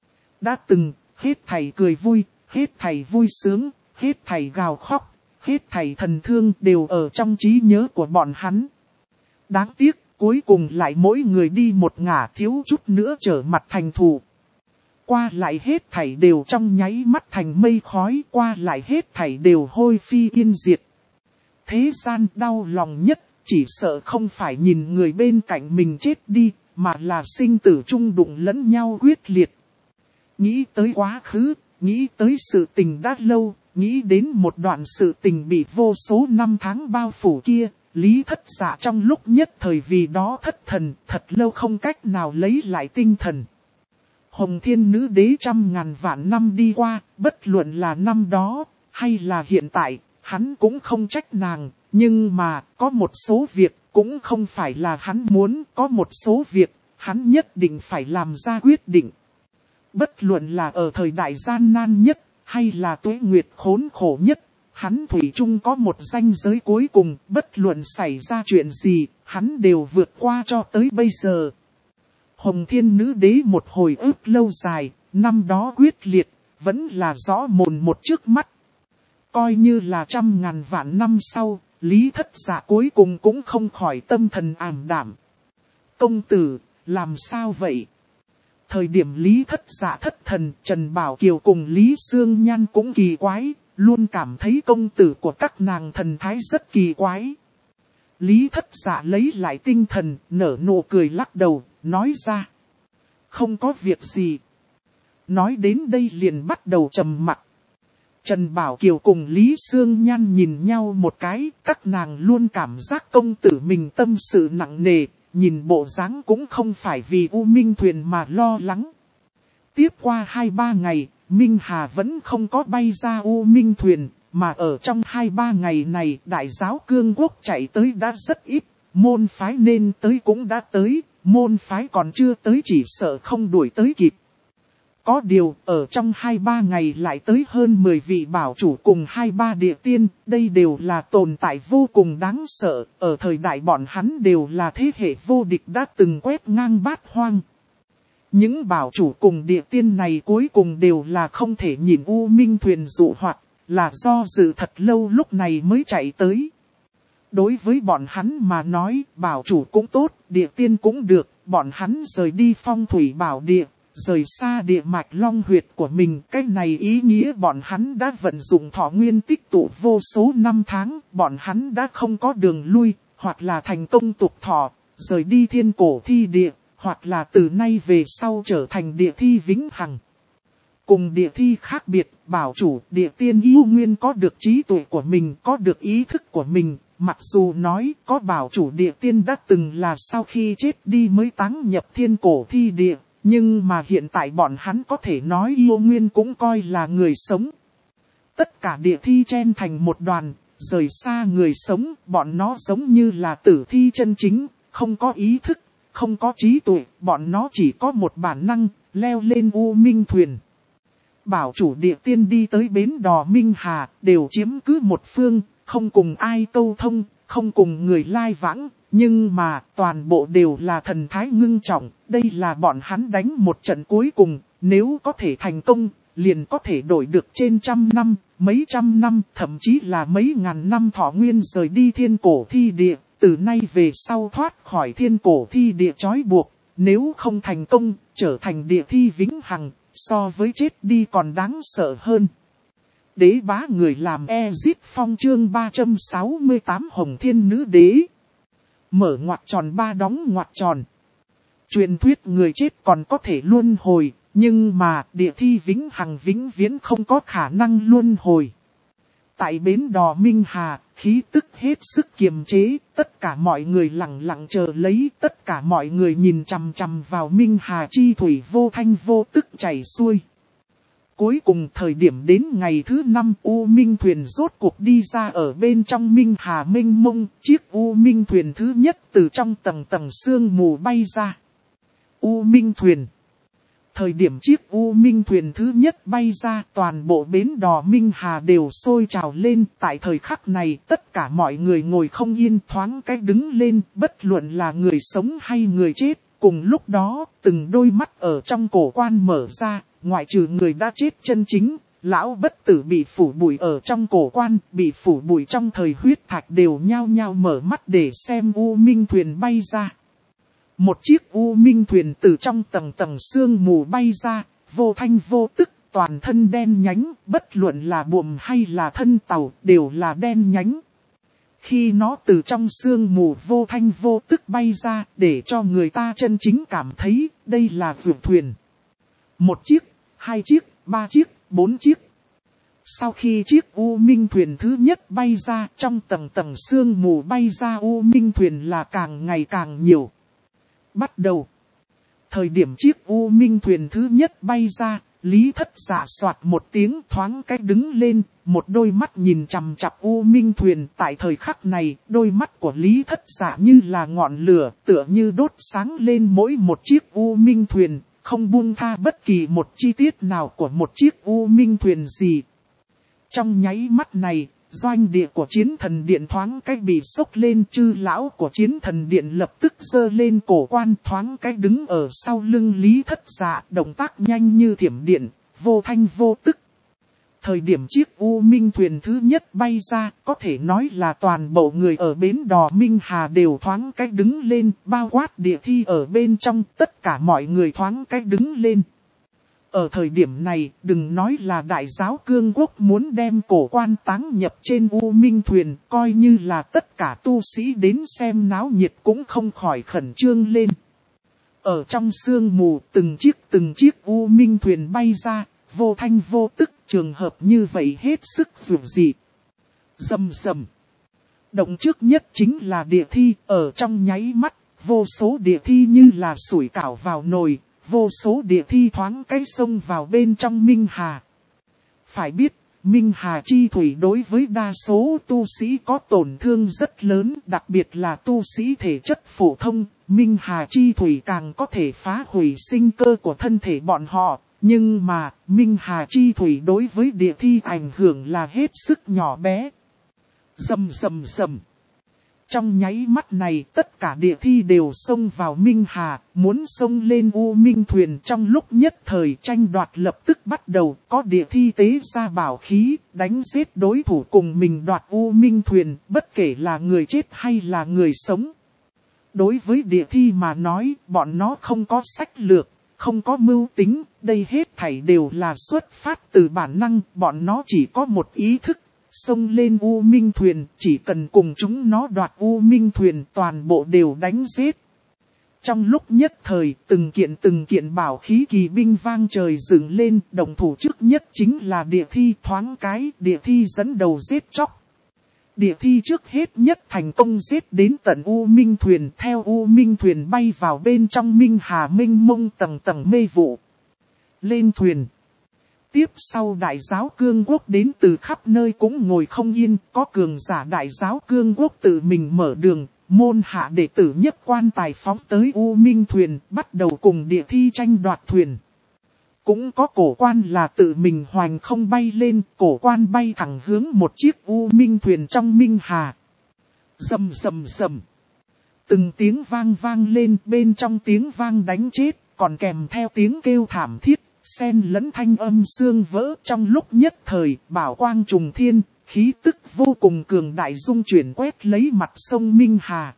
Đã từng, hết thảy cười vui, hết thảy vui sướng, hết thảy gào khóc, hết thảy thần thương đều ở trong trí nhớ của bọn hắn. Đáng tiếc, cuối cùng lại mỗi người đi một ngả, thiếu chút nữa trở mặt thành thù. Qua lại hết thảy đều trong nháy mắt thành mây khói, qua lại hết thảy đều hôi phi yên diệt. Thế gian đau lòng nhất, chỉ sợ không phải nhìn người bên cạnh mình chết đi, mà là sinh tử chung đụng lẫn nhau quyết liệt. Nghĩ tới quá khứ, nghĩ tới sự tình đã lâu, nghĩ đến một đoạn sự tình bị vô số năm tháng bao phủ kia, Lý Thất Dạ trong lúc nhất thời vì đó thất thần, thật lâu không cách nào lấy lại tinh thần. Hồng Thiên Nữ Đế trăm ngàn vạn năm đi qua, bất luận là năm đó, hay là hiện tại, hắn cũng không trách nàng, nhưng mà, có một số việc, cũng không phải là hắn muốn, có một số việc, hắn nhất định phải làm ra quyết định. Bất luận là ở thời đại gian nan nhất, hay là tuế nguyệt khốn khổ nhất, hắn thủy chung có một ranh giới cuối cùng, bất luận xảy ra chuyện gì, hắn đều vượt qua cho tới bây giờ. Hồng Thiên Nữ Đế một hồi ức lâu dài, năm đó quyết liệt, vẫn là rõ mồn một trước mắt. Coi như là trăm ngàn vạn năm sau, Lý Thất Dạ cuối cùng cũng không khỏi tâm thần ảm đạm. Công tử, làm sao vậy? Thời điểm Lý Thất Dạ thất thần, Trần Bảo Kiều cùng Lý Xương Nhan cũng kỳ quái, luôn cảm thấy công tử của các nàng thần thái rất kỳ quái. Lý Thất Dạ lấy lại tinh thần, nở nụ cười lắc đầu, nói ra. Không có việc gì. Nói đến đây liền bắt đầu trầm mặc. Trần Bảo Kiều cùng Lý Sương Nhan nhìn nhau một cái, các nàng luôn cảm giác công tử mình tâm sự nặng nề, nhìn bộ dáng cũng không phải vì U Minh Thuyền mà lo lắng. Tiếp qua 2-3 ngày, Minh Hà vẫn không có bay ra U Minh Thuyền, mà ở trong 2-3 ngày này đại giáo cương quốc chạy tới đã rất ít, môn phái nên tới cũng đã tới, môn phái còn chưa tới chỉ sợ không đuổi tới kịp. Có điều, ở trong 2-3 ngày lại tới hơn 10 vị bảo chủ cùng 2-3 địa tiên, đây đều là tồn tại vô cùng đáng sợ, ở thời đại bọn hắn đều là thế hệ vô địch đã từng quét ngang bát hoang. Những bảo chủ cùng địa tiên này cuối cùng đều là không thể nhìn U Minh Thuyền dụ hoặc, là do dự thật lâu lúc này mới chạy tới. Đối với bọn hắn mà nói, bảo chủ cũng tốt, địa tiên cũng được, bọn hắn rời đi phong thủy bảo địa, rời xa địa mạch long huyệt của mình. Cái này ý nghĩa bọn hắn đã vận dụng thọ nguyên tích tụ vô số năm tháng, bọn hắn đã không có đường lui, hoặc là thành công tục thọ, rời đi thiên cổ thi địa, hoặc là từ nay về sau trở thành địa thi vĩnh hằng. Cùng địa thi khác biệt, bảo chủ địa tiên yêu nguyên có được trí tuệ của mình, có được ý thức của mình. Mặc dù nói có bảo chủ địa tiên đã từng là sau khi chết đi mới táng nhập thiên cổ thi địa, nhưng mà hiện tại bọn hắn có thể nói yêu nguyên cũng coi là người sống. Tất cả địa thi chen thành một đoàn, rời xa người sống, bọn nó giống như là tử thi chân chính, không có ý thức, không có trí tuệ, bọn nó chỉ có một bản năng, leo lên U Minh Thuyền. Bảo chủ địa tiên đi tới bến đò Minh Hà, đều chiếm cứ một phương, không cùng ai câu thông, không cùng người lai vãng, nhưng mà toàn bộ đều là thần thái ngưng trọng, đây là bọn hắn đánh một trận cuối cùng, nếu có thể thành công, liền có thể đổi được trên trăm năm, mấy trăm năm, thậm chí là mấy ngàn năm thọ nguyên rời đi thiên cổ thi địa, từ nay về sau thoát khỏi thiên cổ thi địa trói buộc, nếu không thành công, trở thành địa thi vĩnh hằng, so với chết đi còn đáng sợ hơn. Đế bá người làm Ezip Phong chương 368 Hồng Thiên Nữ Đế. Mở ngoặc tròn ba đóng ngoặc tròn. Truyền thuyết người chết còn có thể luân hồi, nhưng mà địa thi vĩnh hằng vĩnh viễn không có khả năng luân hồi. Tại bến đò Minh Hà, khí tức hết sức kiềm chế, tất cả mọi người lặng lặng chờ lấy, tất cả mọi người nhìn chằm chằm vào Minh Hà chi thủy vô thanh vô tức chảy xuôi. Cuối cùng thời điểm đến ngày thứ 5 U Minh Thuyền rốt cuộc đi ra ở bên trong Minh Hà mênh mông, chiếc U Minh Thuyền thứ nhất từ trong tầng tầng sương mù bay ra. U Minh Thuyền. Thời điểm chiếc U Minh Thuyền thứ nhất bay ra, toàn bộ bến đò Minh Hà đều sôi trào lên. Tại thời khắc này, tất cả mọi người ngồi không yên thoáng cái đứng lên, bất luận là người sống hay người chết. Cùng lúc đó, từng đôi mắt ở trong cổ quan mở ra, ngoại trừ người đã chết chân chính, lão bất tử bị phủ bụi ở trong cổ quan, bị phủ bụi trong thời huyết thạch đều nhao nhao mở mắt để xem U Minh Thuyền bay ra. Một chiếc U Minh Thuyền từ trong tầng tầng sương mù bay ra, vô thanh vô tức, toàn thân đen nhánh, bất luận là buồm hay là thân tàu, đều là đen nhánh. Khi nó từ trong sương mù vô thanh vô tức bay ra, để cho người ta chân chính cảm thấy, đây là vượt thuyền. Một chiếc, hai chiếc, ba chiếc, bốn chiếc. Sau khi chiếc U Minh Thuyền thứ nhất bay ra, trong tầng tầng sương mù bay ra U Minh Thuyền là càng ngày càng nhiều. Bắt đầu. Thời điểm chiếc U Minh Thuyền thứ nhất bay ra, Lý Thất Dạ soạt một tiếng thoáng cái đứng lên, một đôi mắt nhìn chằm chằm U Minh Thuyền. Tại thời khắc này, đôi mắt của Lý Thất Dạ như là ngọn lửa, tựa như đốt sáng lên mỗi một chiếc U Minh Thuyền, không buông tha bất kỳ một chi tiết nào của một chiếc U Minh Thuyền gì. Trong nháy mắt này, doanh địa của Chiến Thần Điện thoáng cách bị sốc lên, chư lão của Chiến Thần Điện lập tức giơ lên cổ quan thoáng cách đứng ở sau lưng Lý Thất Dạ, động tác nhanh như thiểm điện, vô thanh vô tức. Thời điểm chiếc U Minh Thuyền thứ nhất bay ra, có thể nói là toàn bộ người ở bến đò Minh Hà đều thoáng cách đứng lên, bao quát địa thi ở bên trong, tất cả mọi người thoáng cách đứng lên. Ở thời điểm này, đừng nói là đại giáo cương quốc muốn đem cổ quan táng nhập trên U Minh Thuyền, coi như là tất cả tu sĩ đến xem náo nhiệt cũng không khỏi khẩn trương lên. Ở trong sương mù, từng chiếc U Minh Thuyền bay ra, vô thanh vô tức, Trường hợp như vậy hết sức dường dị. Rầm rầm. Động trước nhất chính là địa thi, ở trong nháy mắt, vô số địa thi như là sủi cảo vào nồi, vô số địa thi thoáng cái xông vào bên trong Minh Hà. Phải biết, Minh Hà chi thủy đối với đa số tu sĩ có tổn thương rất lớn, đặc biệt là tu sĩ thể chất phổ thông, Minh Hà chi thủy càng có thể phá hủy sinh cơ của thân thể bọn họ. Nhưng mà, Minh Hà chi thủy đối với địa thi ảnh hưởng là hết sức nhỏ bé. Rầm rầm rầm. Trong nháy mắt này tất cả địa thi đều xông vào Minh Hà, muốn xông lên U Minh Thuyền. Trong lúc nhất thời tranh đoạt lập tức bắt đầu, có địa thi tế ra bảo khí, đánh giết đối thủ cùng mình đoạt U Minh Thuyền, bất kể là người chết hay là người sống. Đối với địa thi mà nói, bọn nó không có sách lược, không có mưu tính, đây hết thảy đều là xuất phát từ bản năng, bọn nó chỉ có một ý thức. Xông lên U Minh Thuyền, chỉ cần cùng chúng nó đoạt U Minh Thuyền toàn bộ đều đánh giết. Trong lúc nhất thời, từng kiện bảo khí kỳ binh vang trời dựng lên, động thủ trước nhất chính là địa thi. Thoáng cái, địa thi dẫn đầu giết chóc. Địa thi trước hết nhất thành công giết đến tận U Minh Thuyền, theo U Minh Thuyền bay vào bên trong Minh Hà mênh mông tầng tầng mê vụ. Lên thuyền. Tiếp sau đại giáo cương quốc đến từ khắp nơi cũng ngồi không yên, có cường giả đại giáo cương quốc tự mình mở đường, môn hạ đệ tử nhất quan tài phóng tới U Minh Thuyền, bắt đầu cùng địa thi tranh đoạt thuyền. Cũng có cổ quan là tự mình hoành không bay lên, cổ quan bay thẳng hướng một chiếc U Minh Thuyền trong Minh Hà. Rầm rầm rầm. Từng tiếng vang vang lên, bên trong tiếng vang đánh chết, còn kèm theo tiếng kêu thảm thiết. Xen lẫn thanh âm xương vỡ, trong lúc nhất thời, bảo quang trùng thiên, khí tức vô cùng cường đại dung chuyển quét lấy mặt sông Minh Hà.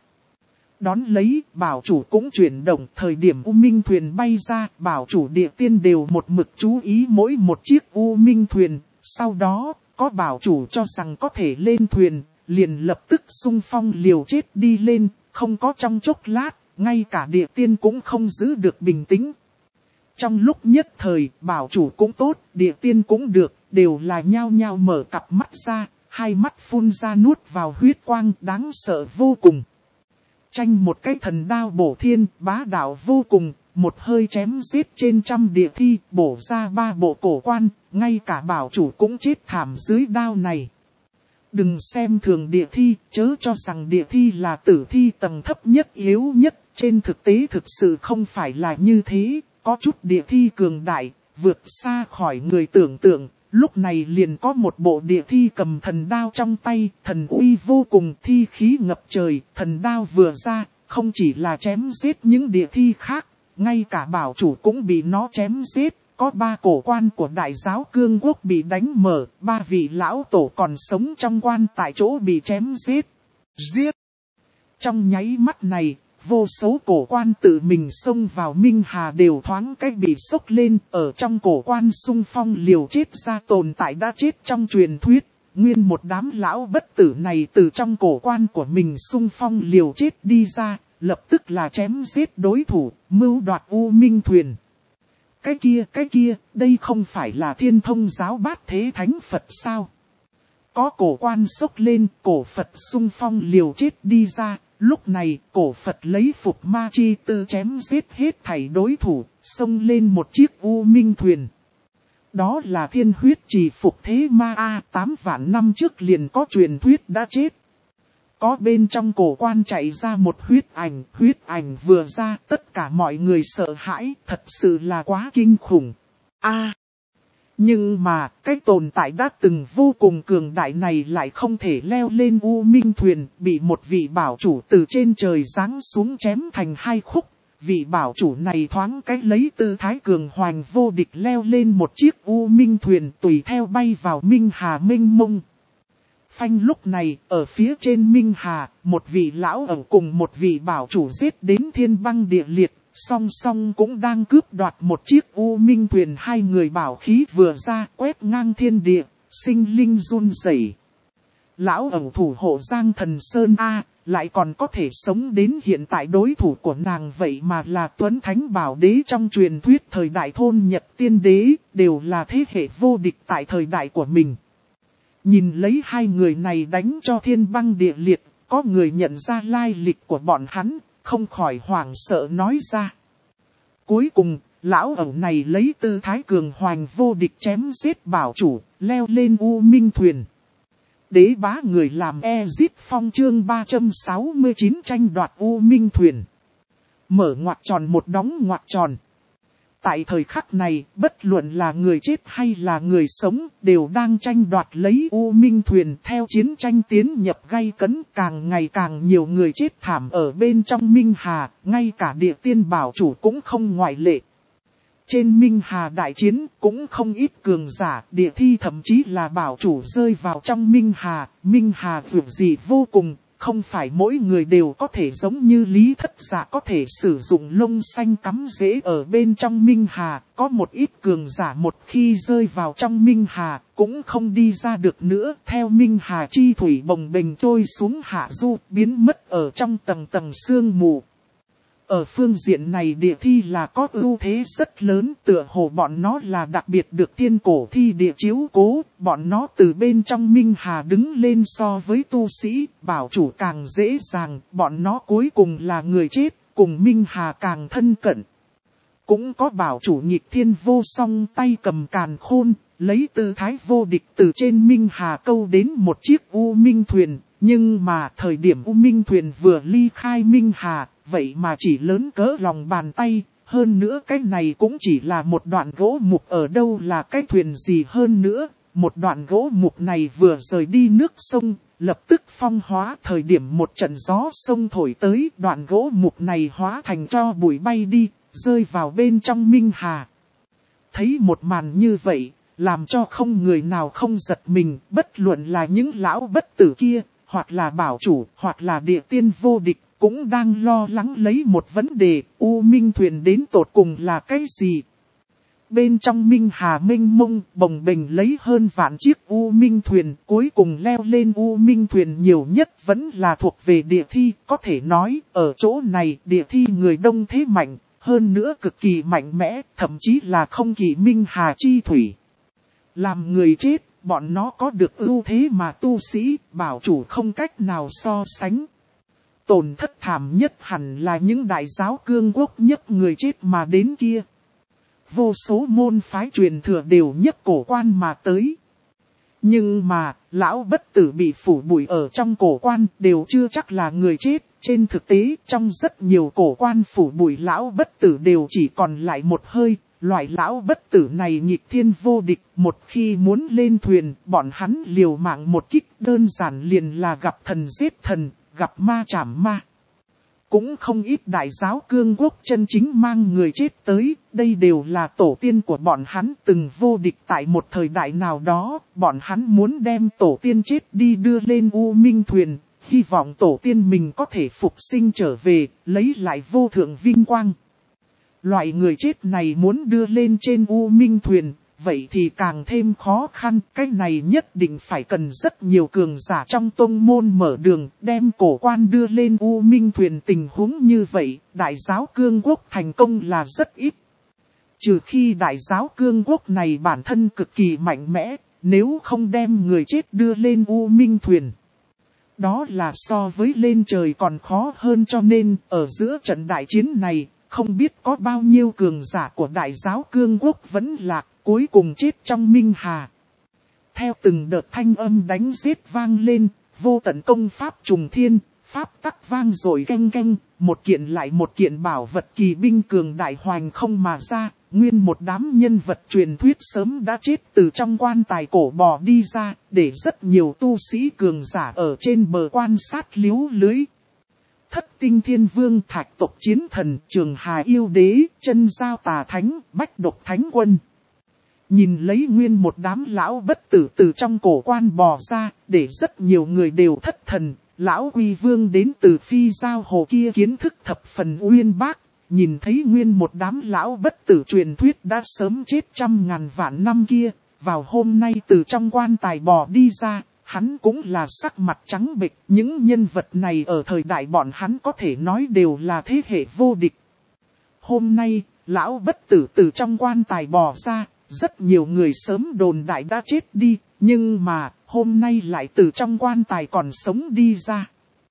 Đón lấy, bảo chủ cũng chuyển động, thời điểm U Minh Thuyền bay ra, bảo chủ địa tiên đều một mực chú ý mỗi một chiếc U Minh Thuyền. Sau đó, có bảo chủ cho rằng có thể lên thuyền, liền lập tức xung phong liều chết đi lên, không có trong chốc lát, ngay cả địa tiên cũng không giữ được bình tĩnh. Trong lúc nhất thời, bảo chủ cũng tốt, địa tiên cũng được, đều là nhao nhao mở cặp mắt ra, hai mắt phun ra nuốt vào huyết quang đáng sợ vô cùng. Tranh một cái thần đao bổ thiên, bá đạo vô cùng, một hơi chém giết trên trăm địa thi, bổ ra 3 bộ cổ quan, ngay cả bảo chủ cũng chết thảm dưới đao này. Đừng xem thường địa thi, chớ cho rằng địa thi là tử thi tầng thấp nhất yếu nhất, trên thực tế thực sự không phải là như thế. Có chút địa thi cường đại, vượt xa khỏi người tưởng tượng, lúc này liền có một bộ địa thi cầm thần đao trong tay, thần uy vô cùng, thi khí ngập trời, thần đao vừa ra, không chỉ là chém giết những địa thi khác, ngay cả bảo chủ cũng bị nó chém giết, có 3 cổ quan của đại giáo cương quốc bị đánh mở, 3 vị lão tổ còn sống trong quan tại chỗ bị chém giết. Trong nháy mắt này, vô số cổ quan tự mình xông vào Minh Hà đều thoáng cách bị sốc lên, ở trong cổ quan xung phong liều chết ra tồn tại đã chết trong truyền thuyết. Nguyên một đám lão bất tử này từ trong cổ quan của mình xung phong liều chết đi ra, lập tức là chém giết đối thủ, mưu đoạt U Minh Thuyền. Cái kia, đây không phải là Thiên Thông giáo Bát Thế Thánh Phật sao? Có cổ quan sốc lên, cổ Phật xung phong liều chết đi ra. Lúc này, cổ Phật lấy phục ma chi tư chém giết hết thảy đối thủ, xông lên một chiếc U Minh Thuyền. Đó là Thiên Huyết Trì Phục Thế Ma 8 vạn năm trước liền có truyền thuyết đã chết. Có bên trong cổ quan chạy ra một huyết ảnh vừa ra, tất cả mọi người sợ hãi, thật sự là quá kinh khủng. Nhưng mà, cái tồn tại đã từng vô cùng cường đại này lại không thể leo lên U Minh Thuyền, bị một vị bảo chủ từ trên trời giáng xuống chém thành 2 khúc. Vị bảo chủ này thoáng cách lấy tư thái cường hoành vô địch leo lên một chiếc U Minh Thuyền tùy theo bay vào Minh Hà mênh mông. Phanh lúc này, ở phía trên Minh Hà, một vị lão ẩu cùng một vị bảo chủ giết đến thiên băng địa liệt. Song song cũng đang cướp đoạt một chiếc U Minh Thuyền, 2 người bảo khí vừa ra quét ngang thiên địa, sinh linh run rẩy. lão ẩu thủ hộ Giang Thần Sơn A, lại còn có thể sống đến hiện tại. Đối thủ của nàng vậy mà là Tuấn Thánh Bảo Đế trong truyền thuyết thời đại Thôn Nhật Tiên Đế, đều là thế hệ vô địch tại thời đại của mình. Nhìn lấy hai người này đánh cho thiên băng địa liệt, có người nhận ra lai lịch của bọn hắn, không khỏi hoảng sợ nói ra. Cuối cùng, lão ẩu này lấy tư thái cường hoành vô địch chém giết bảo chủ, leo lên U Minh Thuyền. Đế bá người làm Ezic Phong chương 369 tranh đoạt U Minh Thuyền. Mở ngoặc tròn một đóng ngoặc tròn. Tại thời khắc này, bất luận là người chết hay là người sống, đều đang tranh đoạt lấy U Minh Thuyền. Theo chiến tranh tiến nhập gay cấn, càng ngày càng nhiều người chết thảm ở bên trong Minh Hà, ngay cả địa tiên bảo chủ cũng không ngoại lệ. Trên Minh Hà đại chiến cũng không ít cường giả, địa thi thậm chí là bảo chủ rơi vào trong Minh Hà vượt dị vô cùng, không phải mỗi người đều có thể giống như Lý Thất Giả có thể sử dụng lông xanh cắm rễ ở bên trong Minh Hà, có một ít cường giả một khi rơi vào trong Minh Hà cũng không đi ra được nữa, theo Minh Hà chi thủy bồng bềnh trôi xuống hạ du, biến mất ở trong tầng tầng sương mù. Ở phương diện này địa thi là có ưu thế rất lớn, tựa hồ bọn nó là đặc biệt được tiên cổ thi địa chiếu cố, bọn nó từ bên trong Minh Hà đứng lên so với tu sĩ, bảo chủ càng dễ dàng, bọn nó cuối cùng là người chết, cùng Minh Hà càng thân cận. Cũng có bảo chủ nghịch thiên vô song tay cầm càn khôn, lấy tư thái vô địch từ trên Minh Hà câu đến một chiếc U Minh Thuyền, nhưng mà thời điểm U Minh Thuyền vừa ly khai Minh Hà, vậy mà chỉ lớn cỡ lòng bàn tay, hơn nữa cái này cũng chỉ là một đoạn gỗ mục, ở đâu là cái thuyền gì hơn nữa, một đoạn gỗ mục này vừa rời đi nước sông, lập tức phong hóa. Thời điểm một trận gió sông thổi tới, đoạn gỗ mục này hóa thành tro bụi bay đi, rơi vào bên trong Minh Hà. Thấy một màn như vậy, làm cho không người nào không giật mình, bất luận là những lão bất tử kia, hoặc là bảo chủ, hoặc là địa tiên vô địch, cũng đang lo lắng lấy một vấn đề, U Minh Thuyền đến tột cùng là cái gì? Bên trong Minh Hà mênh mông, bồng bềnh lấy hơn vạn chiếc U Minh Thuyền, cuối cùng leo lên U Minh Thuyền nhiều nhất vẫn là thuộc về địa thi, có thể nói, ở chỗ này địa thi người đông thế mạnh, hơn nữa cực kỳ mạnh mẽ, thậm chí là không kỵ Minh Hà chi thủy. Làm người chết, bọn nó có được ưu thế mà tu sĩ, bảo chủ không cách nào so sánh. Tổn thất thảm nhất hẳn là những đại giáo cương quốc nhất người chết mà đến kia. Vô số môn phái truyền thừa đều nhất cổ quan mà tới. Nhưng mà, lão bất tử bị phủ bụi ở trong cổ quan đều chưa chắc là người chết. Trên thực tế, trong rất nhiều cổ quan phủ bụi lão bất tử đều chỉ còn lại một hơi. Loại lão bất tử này nghịch thiên vô địch, một khi muốn lên thuyền, bọn hắn liều mạng một kích, đơn giản liền là gặp thần giết thần, gặp ma chảm ma. Cũng không ít đại giáo cương quốc chân chính mang người chết tới, đây đều là tổ tiên của bọn hắn từng vô địch tại một thời đại nào đó, bọn hắn muốn đem tổ tiên chết đi đưa lên U Minh Thuyền, hy vọng tổ tiên mình có thể phục sinh trở về, lấy lại vô thượng vinh quang. Loại người chết này muốn đưa lên trên U Minh Thuyền, vậy thì càng thêm khó khăn, cái này nhất định phải cần rất nhiều cường giả trong tông môn mở đường, đem cổ quan đưa lên U Minh Thuyền. Tình huống như vậy, đại giáo cương quốc thành công là rất ít. Trừ khi đại giáo cương quốc này bản thân cực kỳ mạnh mẽ, nếu không đem người chết đưa lên U Minh Thuyền. Đó là so với lên trời còn khó hơn, cho nên ở giữa trận đại chiến này, không biết có bao nhiêu cường giả của đại giáo cương quốc vẫn lạc, cuối cùng chết trong Minh Hà. Theo từng đợt thanh âm đánh giết vang lên, vô tận công pháp trùng thiên, pháp tắc vang rồi canh canh, một kiện lại một kiện bảo vật kỳ binh cường đại hoành không mà ra, nguyên một đám nhân vật truyền thuyết sớm đã chết từ trong quan tài cổ bò đi ra, để rất nhiều tu sĩ cường giả ở trên bờ quan sát liếu lưới. Thất tinh thiên vương, thạch tộc chiến thần, trường hà yêu đế, chân giao tà thánh, bách độc thánh quân. Nhìn lấy nguyên một đám lão bất tử từ trong cổ quan bò ra, để rất nhiều người đều thất thần. Lão Quy Vương đến từ phi giao hồ kia kiến thức thập phần uyên bác, nhìn thấy nguyên một đám lão bất tử truyền thuyết đã sớm chết trăm ngàn vạn năm kia, vào hôm nay từ trong quan tài bò đi ra, hắn cũng là sắc mặt trắng bệch. Những nhân vật này ở thời đại bọn hắn có thể nói đều là thế hệ vô địch. Hôm nay, lão bất tử từ trong quan tài bò ra, rất nhiều người sớm đồn đại đã chết đi, nhưng mà hôm nay lại từ trong quan tài còn sống đi ra.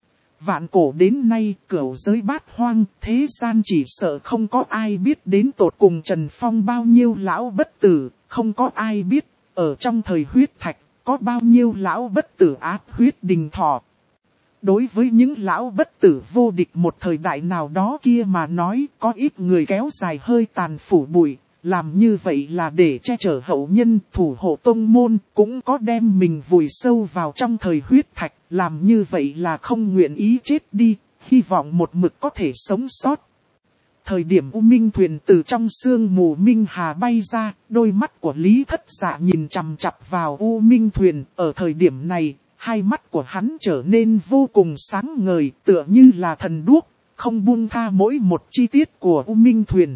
Vạn cổ đến nay, cửu giới bát hoang, thế gian chỉ sợ không có ai biết đến tột cùng Trần Phong bao nhiêu lão bất tử, không có ai biết, ở trong thời huyết thạch, có bao nhiêu lão bất tử áp huyết đình thọ. Đối với những lão bất tử vô địch một thời đại nào đó kia mà nói, có ít người kéo dài hơi tàn phủ bụi, làm như vậy là để che chở hậu nhân, thủ hộ tông môn, cũng có đem mình vùi sâu vào trong thời huyết thạch, làm như vậy là không nguyện ý chết đi, hy vọng một mực có thể sống sót. Thời điểm U Minh Thuyền từ trong sương mù Minh Hà bay ra, đôi mắt của Lý Thất Dạ nhìn chằm chằm vào U Minh Thuyền, ở thời điểm này, hai mắt của hắn trở nên vô cùng sáng ngời, tựa như là thần đuốc, không buông tha mỗi một chi tiết của U Minh Thuyền.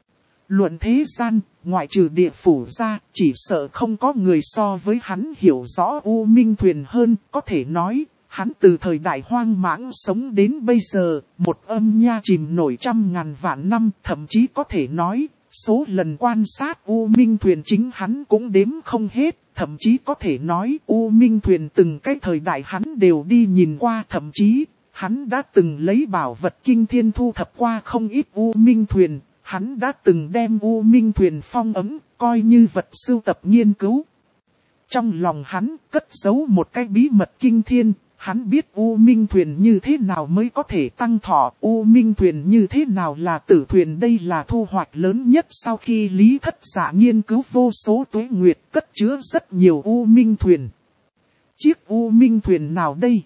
Luận thế gian, ngoại trừ địa phủ ra, chỉ sợ không có người so với hắn hiểu rõ U Minh Thuyền hơn, có thể nói, hắn từ thời đại hoang mãng sống đến bây giờ, một âm nha chìm nổi 100.000 vạn năm, thậm chí có thể nói, số lần quan sát U Minh Thuyền chính hắn cũng đếm không hết, thậm chí có thể nói U Minh Thuyền từng cái thời đại hắn đều đi nhìn qua, thậm chí, hắn đã từng lấy bảo vật kinh thiên thu thập qua không ít U Minh Thuyền. Hắn đã từng đem U Minh Thuyền phong ấn, coi như vật sưu tập nghiên cứu. Trong lòng hắn cất giấu một cái bí mật kinh thiên, hắn biết U Minh Thuyền như thế nào mới có thể tăng thọ, U Minh Thuyền như thế nào là tử thuyền, đây là thu hoạch lớn nhất sau khi Lý Thất Dạ nghiên cứu vô số tuế nguyệt cất chứa rất nhiều U Minh Thuyền. Chiếc U Minh Thuyền nào đây?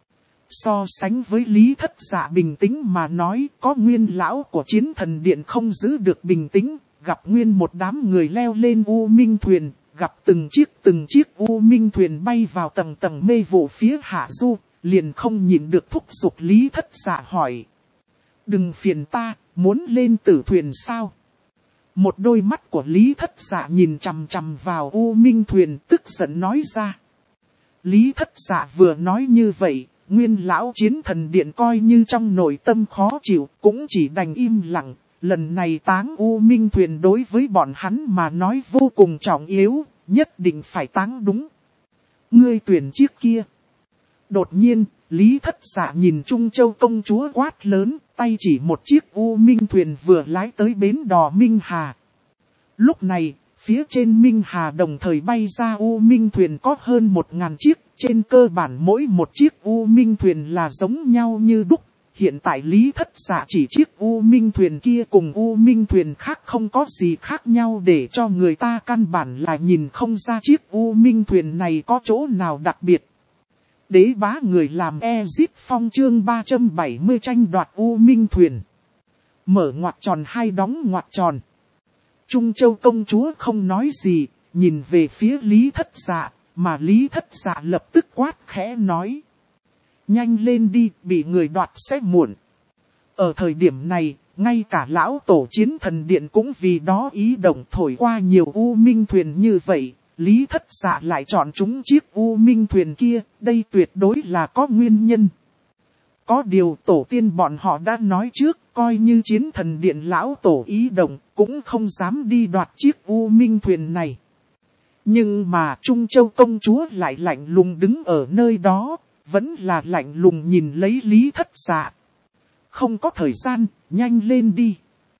So sánh với Lý Thất Dạ bình tĩnh mà nói, có Nguyên lão của Chiến Thần Điện không giữ được bình tĩnh, gặp nguyên một đám người leo lên U Minh Thuyền, gặp từng chiếc U Minh Thuyền bay vào tầng tầng mê vụ phía hạ du, liền không nhịn được thúc giục Lý Thất Dạ hỏi. Đừng phiền ta, muốn lên tử thuyền sao? Một đôi mắt của Lý Thất Dạ nhìn chằm chằm vào U Minh Thuyền, tức giận nói ra. Lý Thất Dạ vừa nói như vậy, Nguyên lão Chiến Thần Điện coi như trong nội tâm khó chịu, cũng chỉ đành im lặng. Lần này táng U Minh Thuyền đối với bọn hắn mà nói vô cùng trọng yếu, nhất định phải táng đúng. Ngươi tuyển chiếc kia. Đột nhiên, Lý Thất Dạ nhìn Trung Châu công chúa quát lớn, tay chỉ một chiếc U Minh Thuyền vừa lái tới bến đò Minh Hà. Lúc này, phía trên Minh Hà đồng thời bay ra U Minh Thuyền có hơn 1000 chiếc, trên cơ bản mỗi một chiếc U Minh Thuyền là giống nhau như đúc. Hiện tại Lý Thất Dạ chỉ chiếc U Minh Thuyền kia cùng U Minh Thuyền khác không có gì khác nhau, để cho người ta căn bản là nhìn không ra chiếc U Minh Thuyền này có chỗ nào đặc biệt. Đế bá người làm Ezip Phong chương 370 tranh đoạt U Minh Thuyền. Mở ngoặc tròn hai đóng ngoặc tròn. Trung Châu công chúa không nói gì, nhìn về phía Lý Thất Dạ, mà Lý Thất Dạ lập tức quát khẽ nói. Nhanh lên đi, bị người đoạt sẽ muộn. Ở thời điểm này, ngay cả lão tổ Chiến Thần Điện cũng vì đó ý động thổi qua nhiều U Minh Thuyền như vậy. Lý Thất Dạ lại chọn chúng chiếc U Minh Thuyền kia, đây tuyệt đối là có nguyên nhân. Có điều tổ tiên bọn họ đã nói trước, coi như Chiến Thần Điện lão tổ ý động, cũng không dám đi đoạt chiếc U Minh Thuyền này. Nhưng mà Trung Châu công chúa lại lạnh lùng đứng ở nơi đó, vẫn là lạnh lùng nhìn lấy Lý Thất Dạ. Không có thời gian, nhanh lên đi.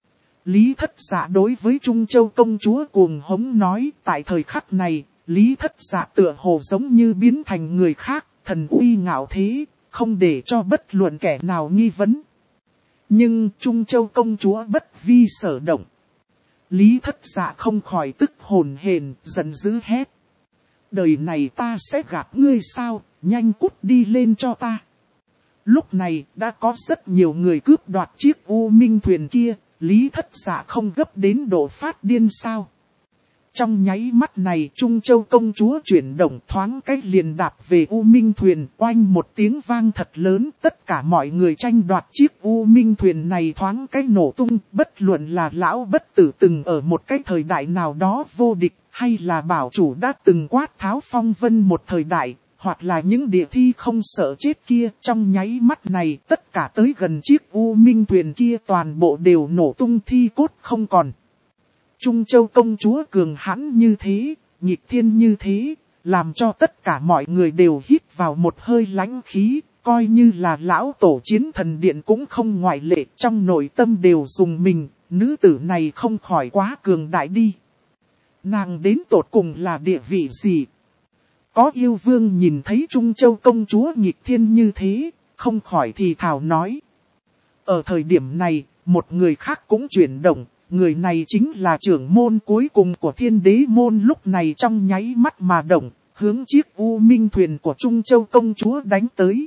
Lý Thất Dạ đối với Trung Châu công chúa cuồng hống nói, tại thời khắc này, Lý Thất Dạ tựa hồ giống như biến thành người khác, thần uy ngạo thế, không để cho bất luận kẻ nào nghi vấn. Nhưng Trung Châu công chúa bất vi sở động. Lý Thất Dạ không khỏi tức hồn hển, giận dữ hét. Đời này ta sẽ gạt ngươi sao, nhanh cút đi lên cho ta. Lúc này đã có rất nhiều người cướp đoạt chiếc U Minh Thuyền kia, Lý Thất Dạ không gấp đến độ phát điên sao. Trong nháy mắt này Trung Châu công chúa chuyển động thoáng cách liền đạp về U Minh Thuyền, oanh một tiếng vang thật lớn, tất cả mọi người tranh đoạt chiếc U Minh Thuyền này thoáng cách nổ tung, bất luận là lão bất tử từng ở một cái thời đại nào đó vô địch, hay là bảo chủ đã từng quát tháo phong vân một thời đại, hoặc là những địa thi không sợ chết kia, trong nháy mắt này tất cả tới gần chiếc U Minh thuyền kia toàn bộ đều nổ tung thi cốt không còn. Trung Châu công chúa cường hãn như thế, nghịch thiên như thế, làm cho tất cả mọi người đều hít vào một hơi lãnh khí, coi như là lão tổ chiến thần điện cũng không ngoại lệ, trong nội tâm đều dùng mình, nữ tử này không khỏi quá cường đại đi. Nàng đến tột cùng là địa vị gì? Có yêu vương nhìn thấy Trung Châu công chúa nghịch thiên như thế, không khỏi thì thào nói. Ở thời điểm này, một người khác cũng chuyển động, người này chính là trưởng môn cuối cùng của Thiên Đế môn, lúc này trong nháy mắt mà động, hướng chiếc U Minh thuyền của Trung Châu công chúa đánh tới.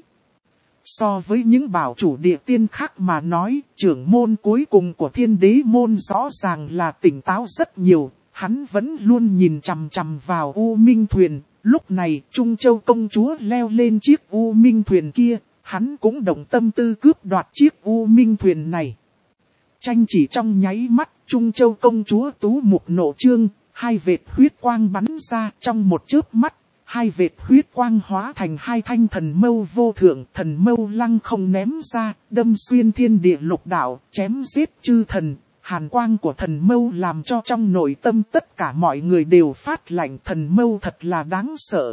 So với những bảo chủ địa tiên khác mà nói, trưởng môn cuối cùng của Thiên Đế môn rõ ràng là tỉnh táo rất nhiều, hắn vẫn luôn nhìn chằm chằm vào U Minh thuyền. Lúc này Trung Châu công chúa leo lên chiếc U Minh thuyền kia, hắn cũng động tâm tư cướp đoạt chiếc U Minh thuyền này. Tranh chỉ trong nháy mắt, Trung Châu công chúa tú mục nộ trương, hai vệt huyết quang bắn ra trong một chớp mắt. Hai vệt huyết quang hóa thành hai thanh thần mâu vô thượng, thần mâu lăng không ném ra, đâm xuyên thiên địa lục đạo, chém giết chư thần. Hàn quang của thần mâu làm cho trong nội tâm tất cả mọi người đều phát lạnh, thần mâu thật là đáng sợ.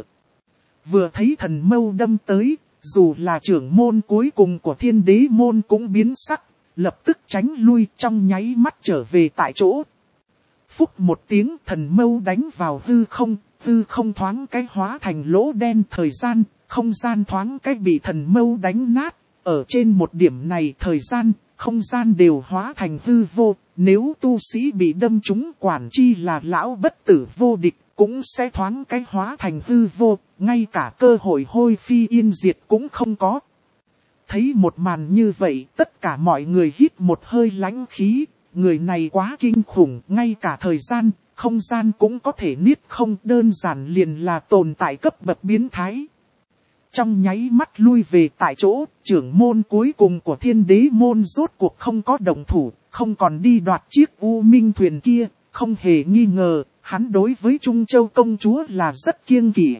Vừa thấy thần mâu đâm tới, dù là trưởng môn cuối cùng của Thiên Đế môn cũng biến sắc, lập tức tránh lui, trong nháy mắt trở về tại chỗ. Phúc một tiếng, thần mâu đánh vào hư không thoáng cái hóa thành lỗ đen, thời gian, không gian thoáng cái bị thần mâu đánh nát. Ở trên một điểm này thời gian, không gian đều hóa thành hư vô, nếu tu sĩ bị đâm trúng quản chi là lão bất tử vô địch, cũng sẽ thoáng cái hóa thành hư vô, ngay cả cơ hội hôi phi yên diệt cũng không có. Thấy một màn như vậy, tất cả mọi người hít một hơi lãnh khí, người này quá kinh khủng, ngay cả thời gian, không gian cũng có thể niết không, đơn giản liền là tồn tại cấp bậc biến thái. Trong nháy mắt lui về tại chỗ, trưởng môn cuối cùng của Thiên Đế môn rốt cuộc không có động thủ, không còn đi đoạt chiếc U Minh thuyền kia, không hề nghi ngờ, hắn đối với Trung Châu công chúa là rất kiêng kỵ.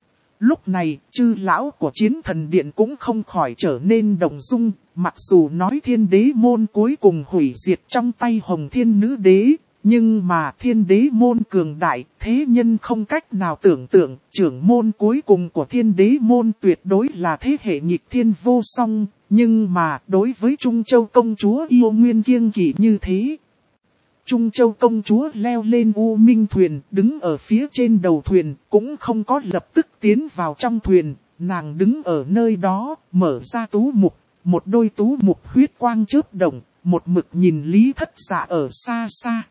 Lúc này, chư lão của Chiến Thần Điện cũng không khỏi trở nên động dung, mặc dù nói Thiên Đế môn cuối cùng hủy diệt trong tay Hồng Thiên Nữ Đế. Nhưng mà Thiên Đế môn cường đại, thế nhân không cách nào tưởng tượng, trưởng môn cuối cùng của Thiên Đế môn tuyệt đối là thế hệ nghịch thiên vô song, nhưng mà đối với Trung Châu công chúa yêu nguyên kiêng kỵ như thế. Trung Châu công chúa leo lên U Minh thuyền, đứng ở phía trên đầu thuyền, cũng không có lập tức tiến vào trong thuyền, nàng đứng ở nơi đó, mở ra tú mục, một đôi tú mục huyết quang chớp động, một mực nhìn Lý Thất Dạ ở xa xa.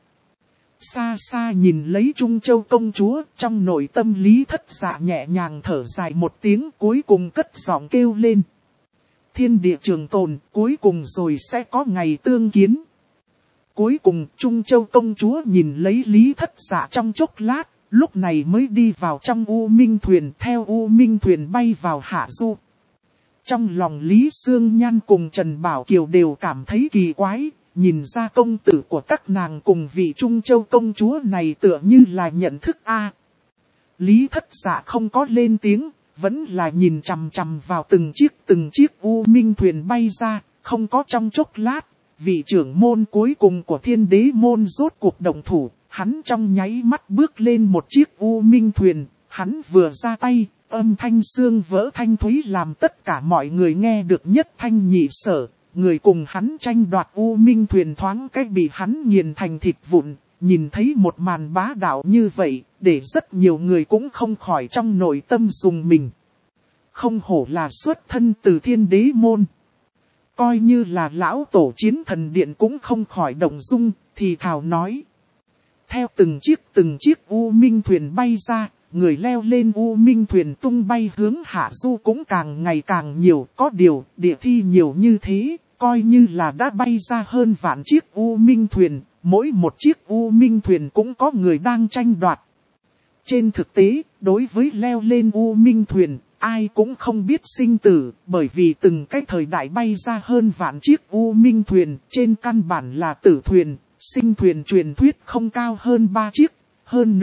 Xa xa nhìn lấy Trung Châu công chúa, trong nội tâm Lý Thất Dạ nhẹ nhàng thở dài một tiếng, cuối cùng cất giọng kêu lên. Thiên địa trường tồn, cuối cùng rồi sẽ có ngày tương kiến. Cuối cùng Trung Châu công chúa nhìn lấy Lý Thất Dạ trong chốc lát, lúc này mới đi vào trong U Minh thuyền, theo U Minh thuyền bay vào hạ du. Trong lòng Lý Sương Nhan cùng Trần Bảo Kiều đều cảm thấy kỳ quái. Nhìn ra công tử của các nàng cùng vị Trung Châu công chúa này tựa như là nhận thức A. Lý Thất Dạ không có lên tiếng, vẫn là nhìn chằm chằm vào từng chiếc U Minh thuyền bay ra, không có trong chốc lát. Vị trưởng môn cuối cùng của Thiên Đế môn rốt cuộc động thủ, hắn trong nháy mắt bước lên một chiếc U Minh thuyền, hắn vừa ra tay, âm thanh xương vỡ thanh thúy làm tất cả mọi người nghe được nhất thanh nhị sở. Người cùng hắn tranh đoạt U Minh thuyền thoáng cách bị hắn nghiền thành thịt vụn, nhìn thấy một màn bá đạo như vậy, để rất nhiều người cũng không khỏi trong nội tâm dùng mình. Không hổ là xuất thân từ Thiên Đế môn. Coi như là lão tổ Chiến Thần Điện cũng không khỏi động dung, thì thào nói. Theo từng chiếc U Minh thuyền bay ra, người leo lên U Minh thuyền tung bay hướng hạ du cũng càng ngày càng nhiều, có điều địa thi nhiều như thế, coi như là đã bay ra hơn vạn chiếc U Minh thuyền, mỗi một chiếc U Minh thuyền cũng có người đang tranh đoạt. Trên thực tế, đối với leo lên U Minh thuyền, ai cũng không biết sinh tử, bởi vì từng cái thời đại bay ra hơn vạn chiếc U Minh thuyền, trên căn bản là tử thuyền, sinh thuyền truyền thuyết không cao hơn 3 chiếc. Hơn nữa,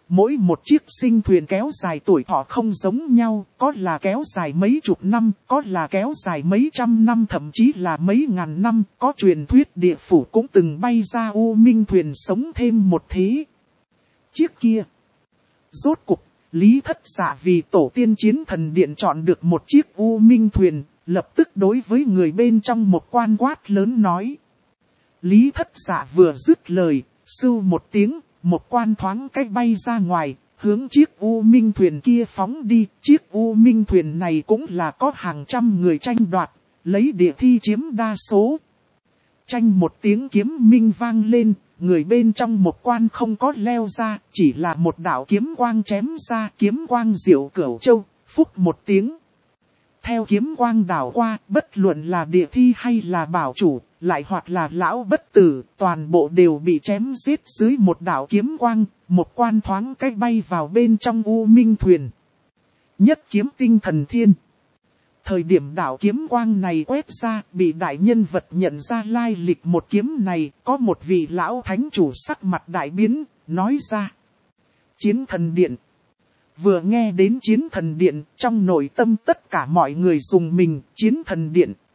mỗi một chiếc sinh thuyền kéo dài tuổi thọ không giống nhau, có là kéo dài mấy chục năm, có là kéo dài mấy trăm năm, thậm chí là mấy ngàn năm, có truyền thuyết địa phủ cũng từng bay ra U Minh thuyền sống thêm một thế. Chiếc kia. Rốt cục, Lý Thất Dạ vì tổ tiên chiến thần điện chọn được một chiếc U Minh thuyền, lập tức đối với người bên trong một quan quát lớn nói. Lý Thất Dạ vừa dứt lời, sưu một tiếng, một quan thoáng cách bay ra ngoài, hướng chiếc U Minh thuyền kia phóng đi. Chiếc U Minh thuyền này cũng là có hàng trăm người tranh đoạt, lấy địa thi chiếm đa số. Tranh một tiếng kiếm minh vang lên, người bên trong một quan không có leo ra, chỉ là một đạo kiếm quang chém ra, kiếm quang diệu cửu châu, phúc một tiếng. Theo kiếm quang đảo qua, bất luận là địa thi hay là bảo chủ, lại hoặc là lão bất tử, toàn bộ đều bị chém giết dưới một đạo kiếm quang, một quan thoáng cách bay vào bên trong U Minh thuyền. Nhất kiếm tinh thần thiên. Thời điểm đạo kiếm quang này quét ra, bị đại nhân vật nhận ra lai lịch một kiếm này, có một vị lão thánh chủ sắc mặt đại biến, nói ra. Chiến thần điện. Vừa nghe đến chiến thần điện, trong nội tâm tất cả mọi người dùng mình, chiến thần điện.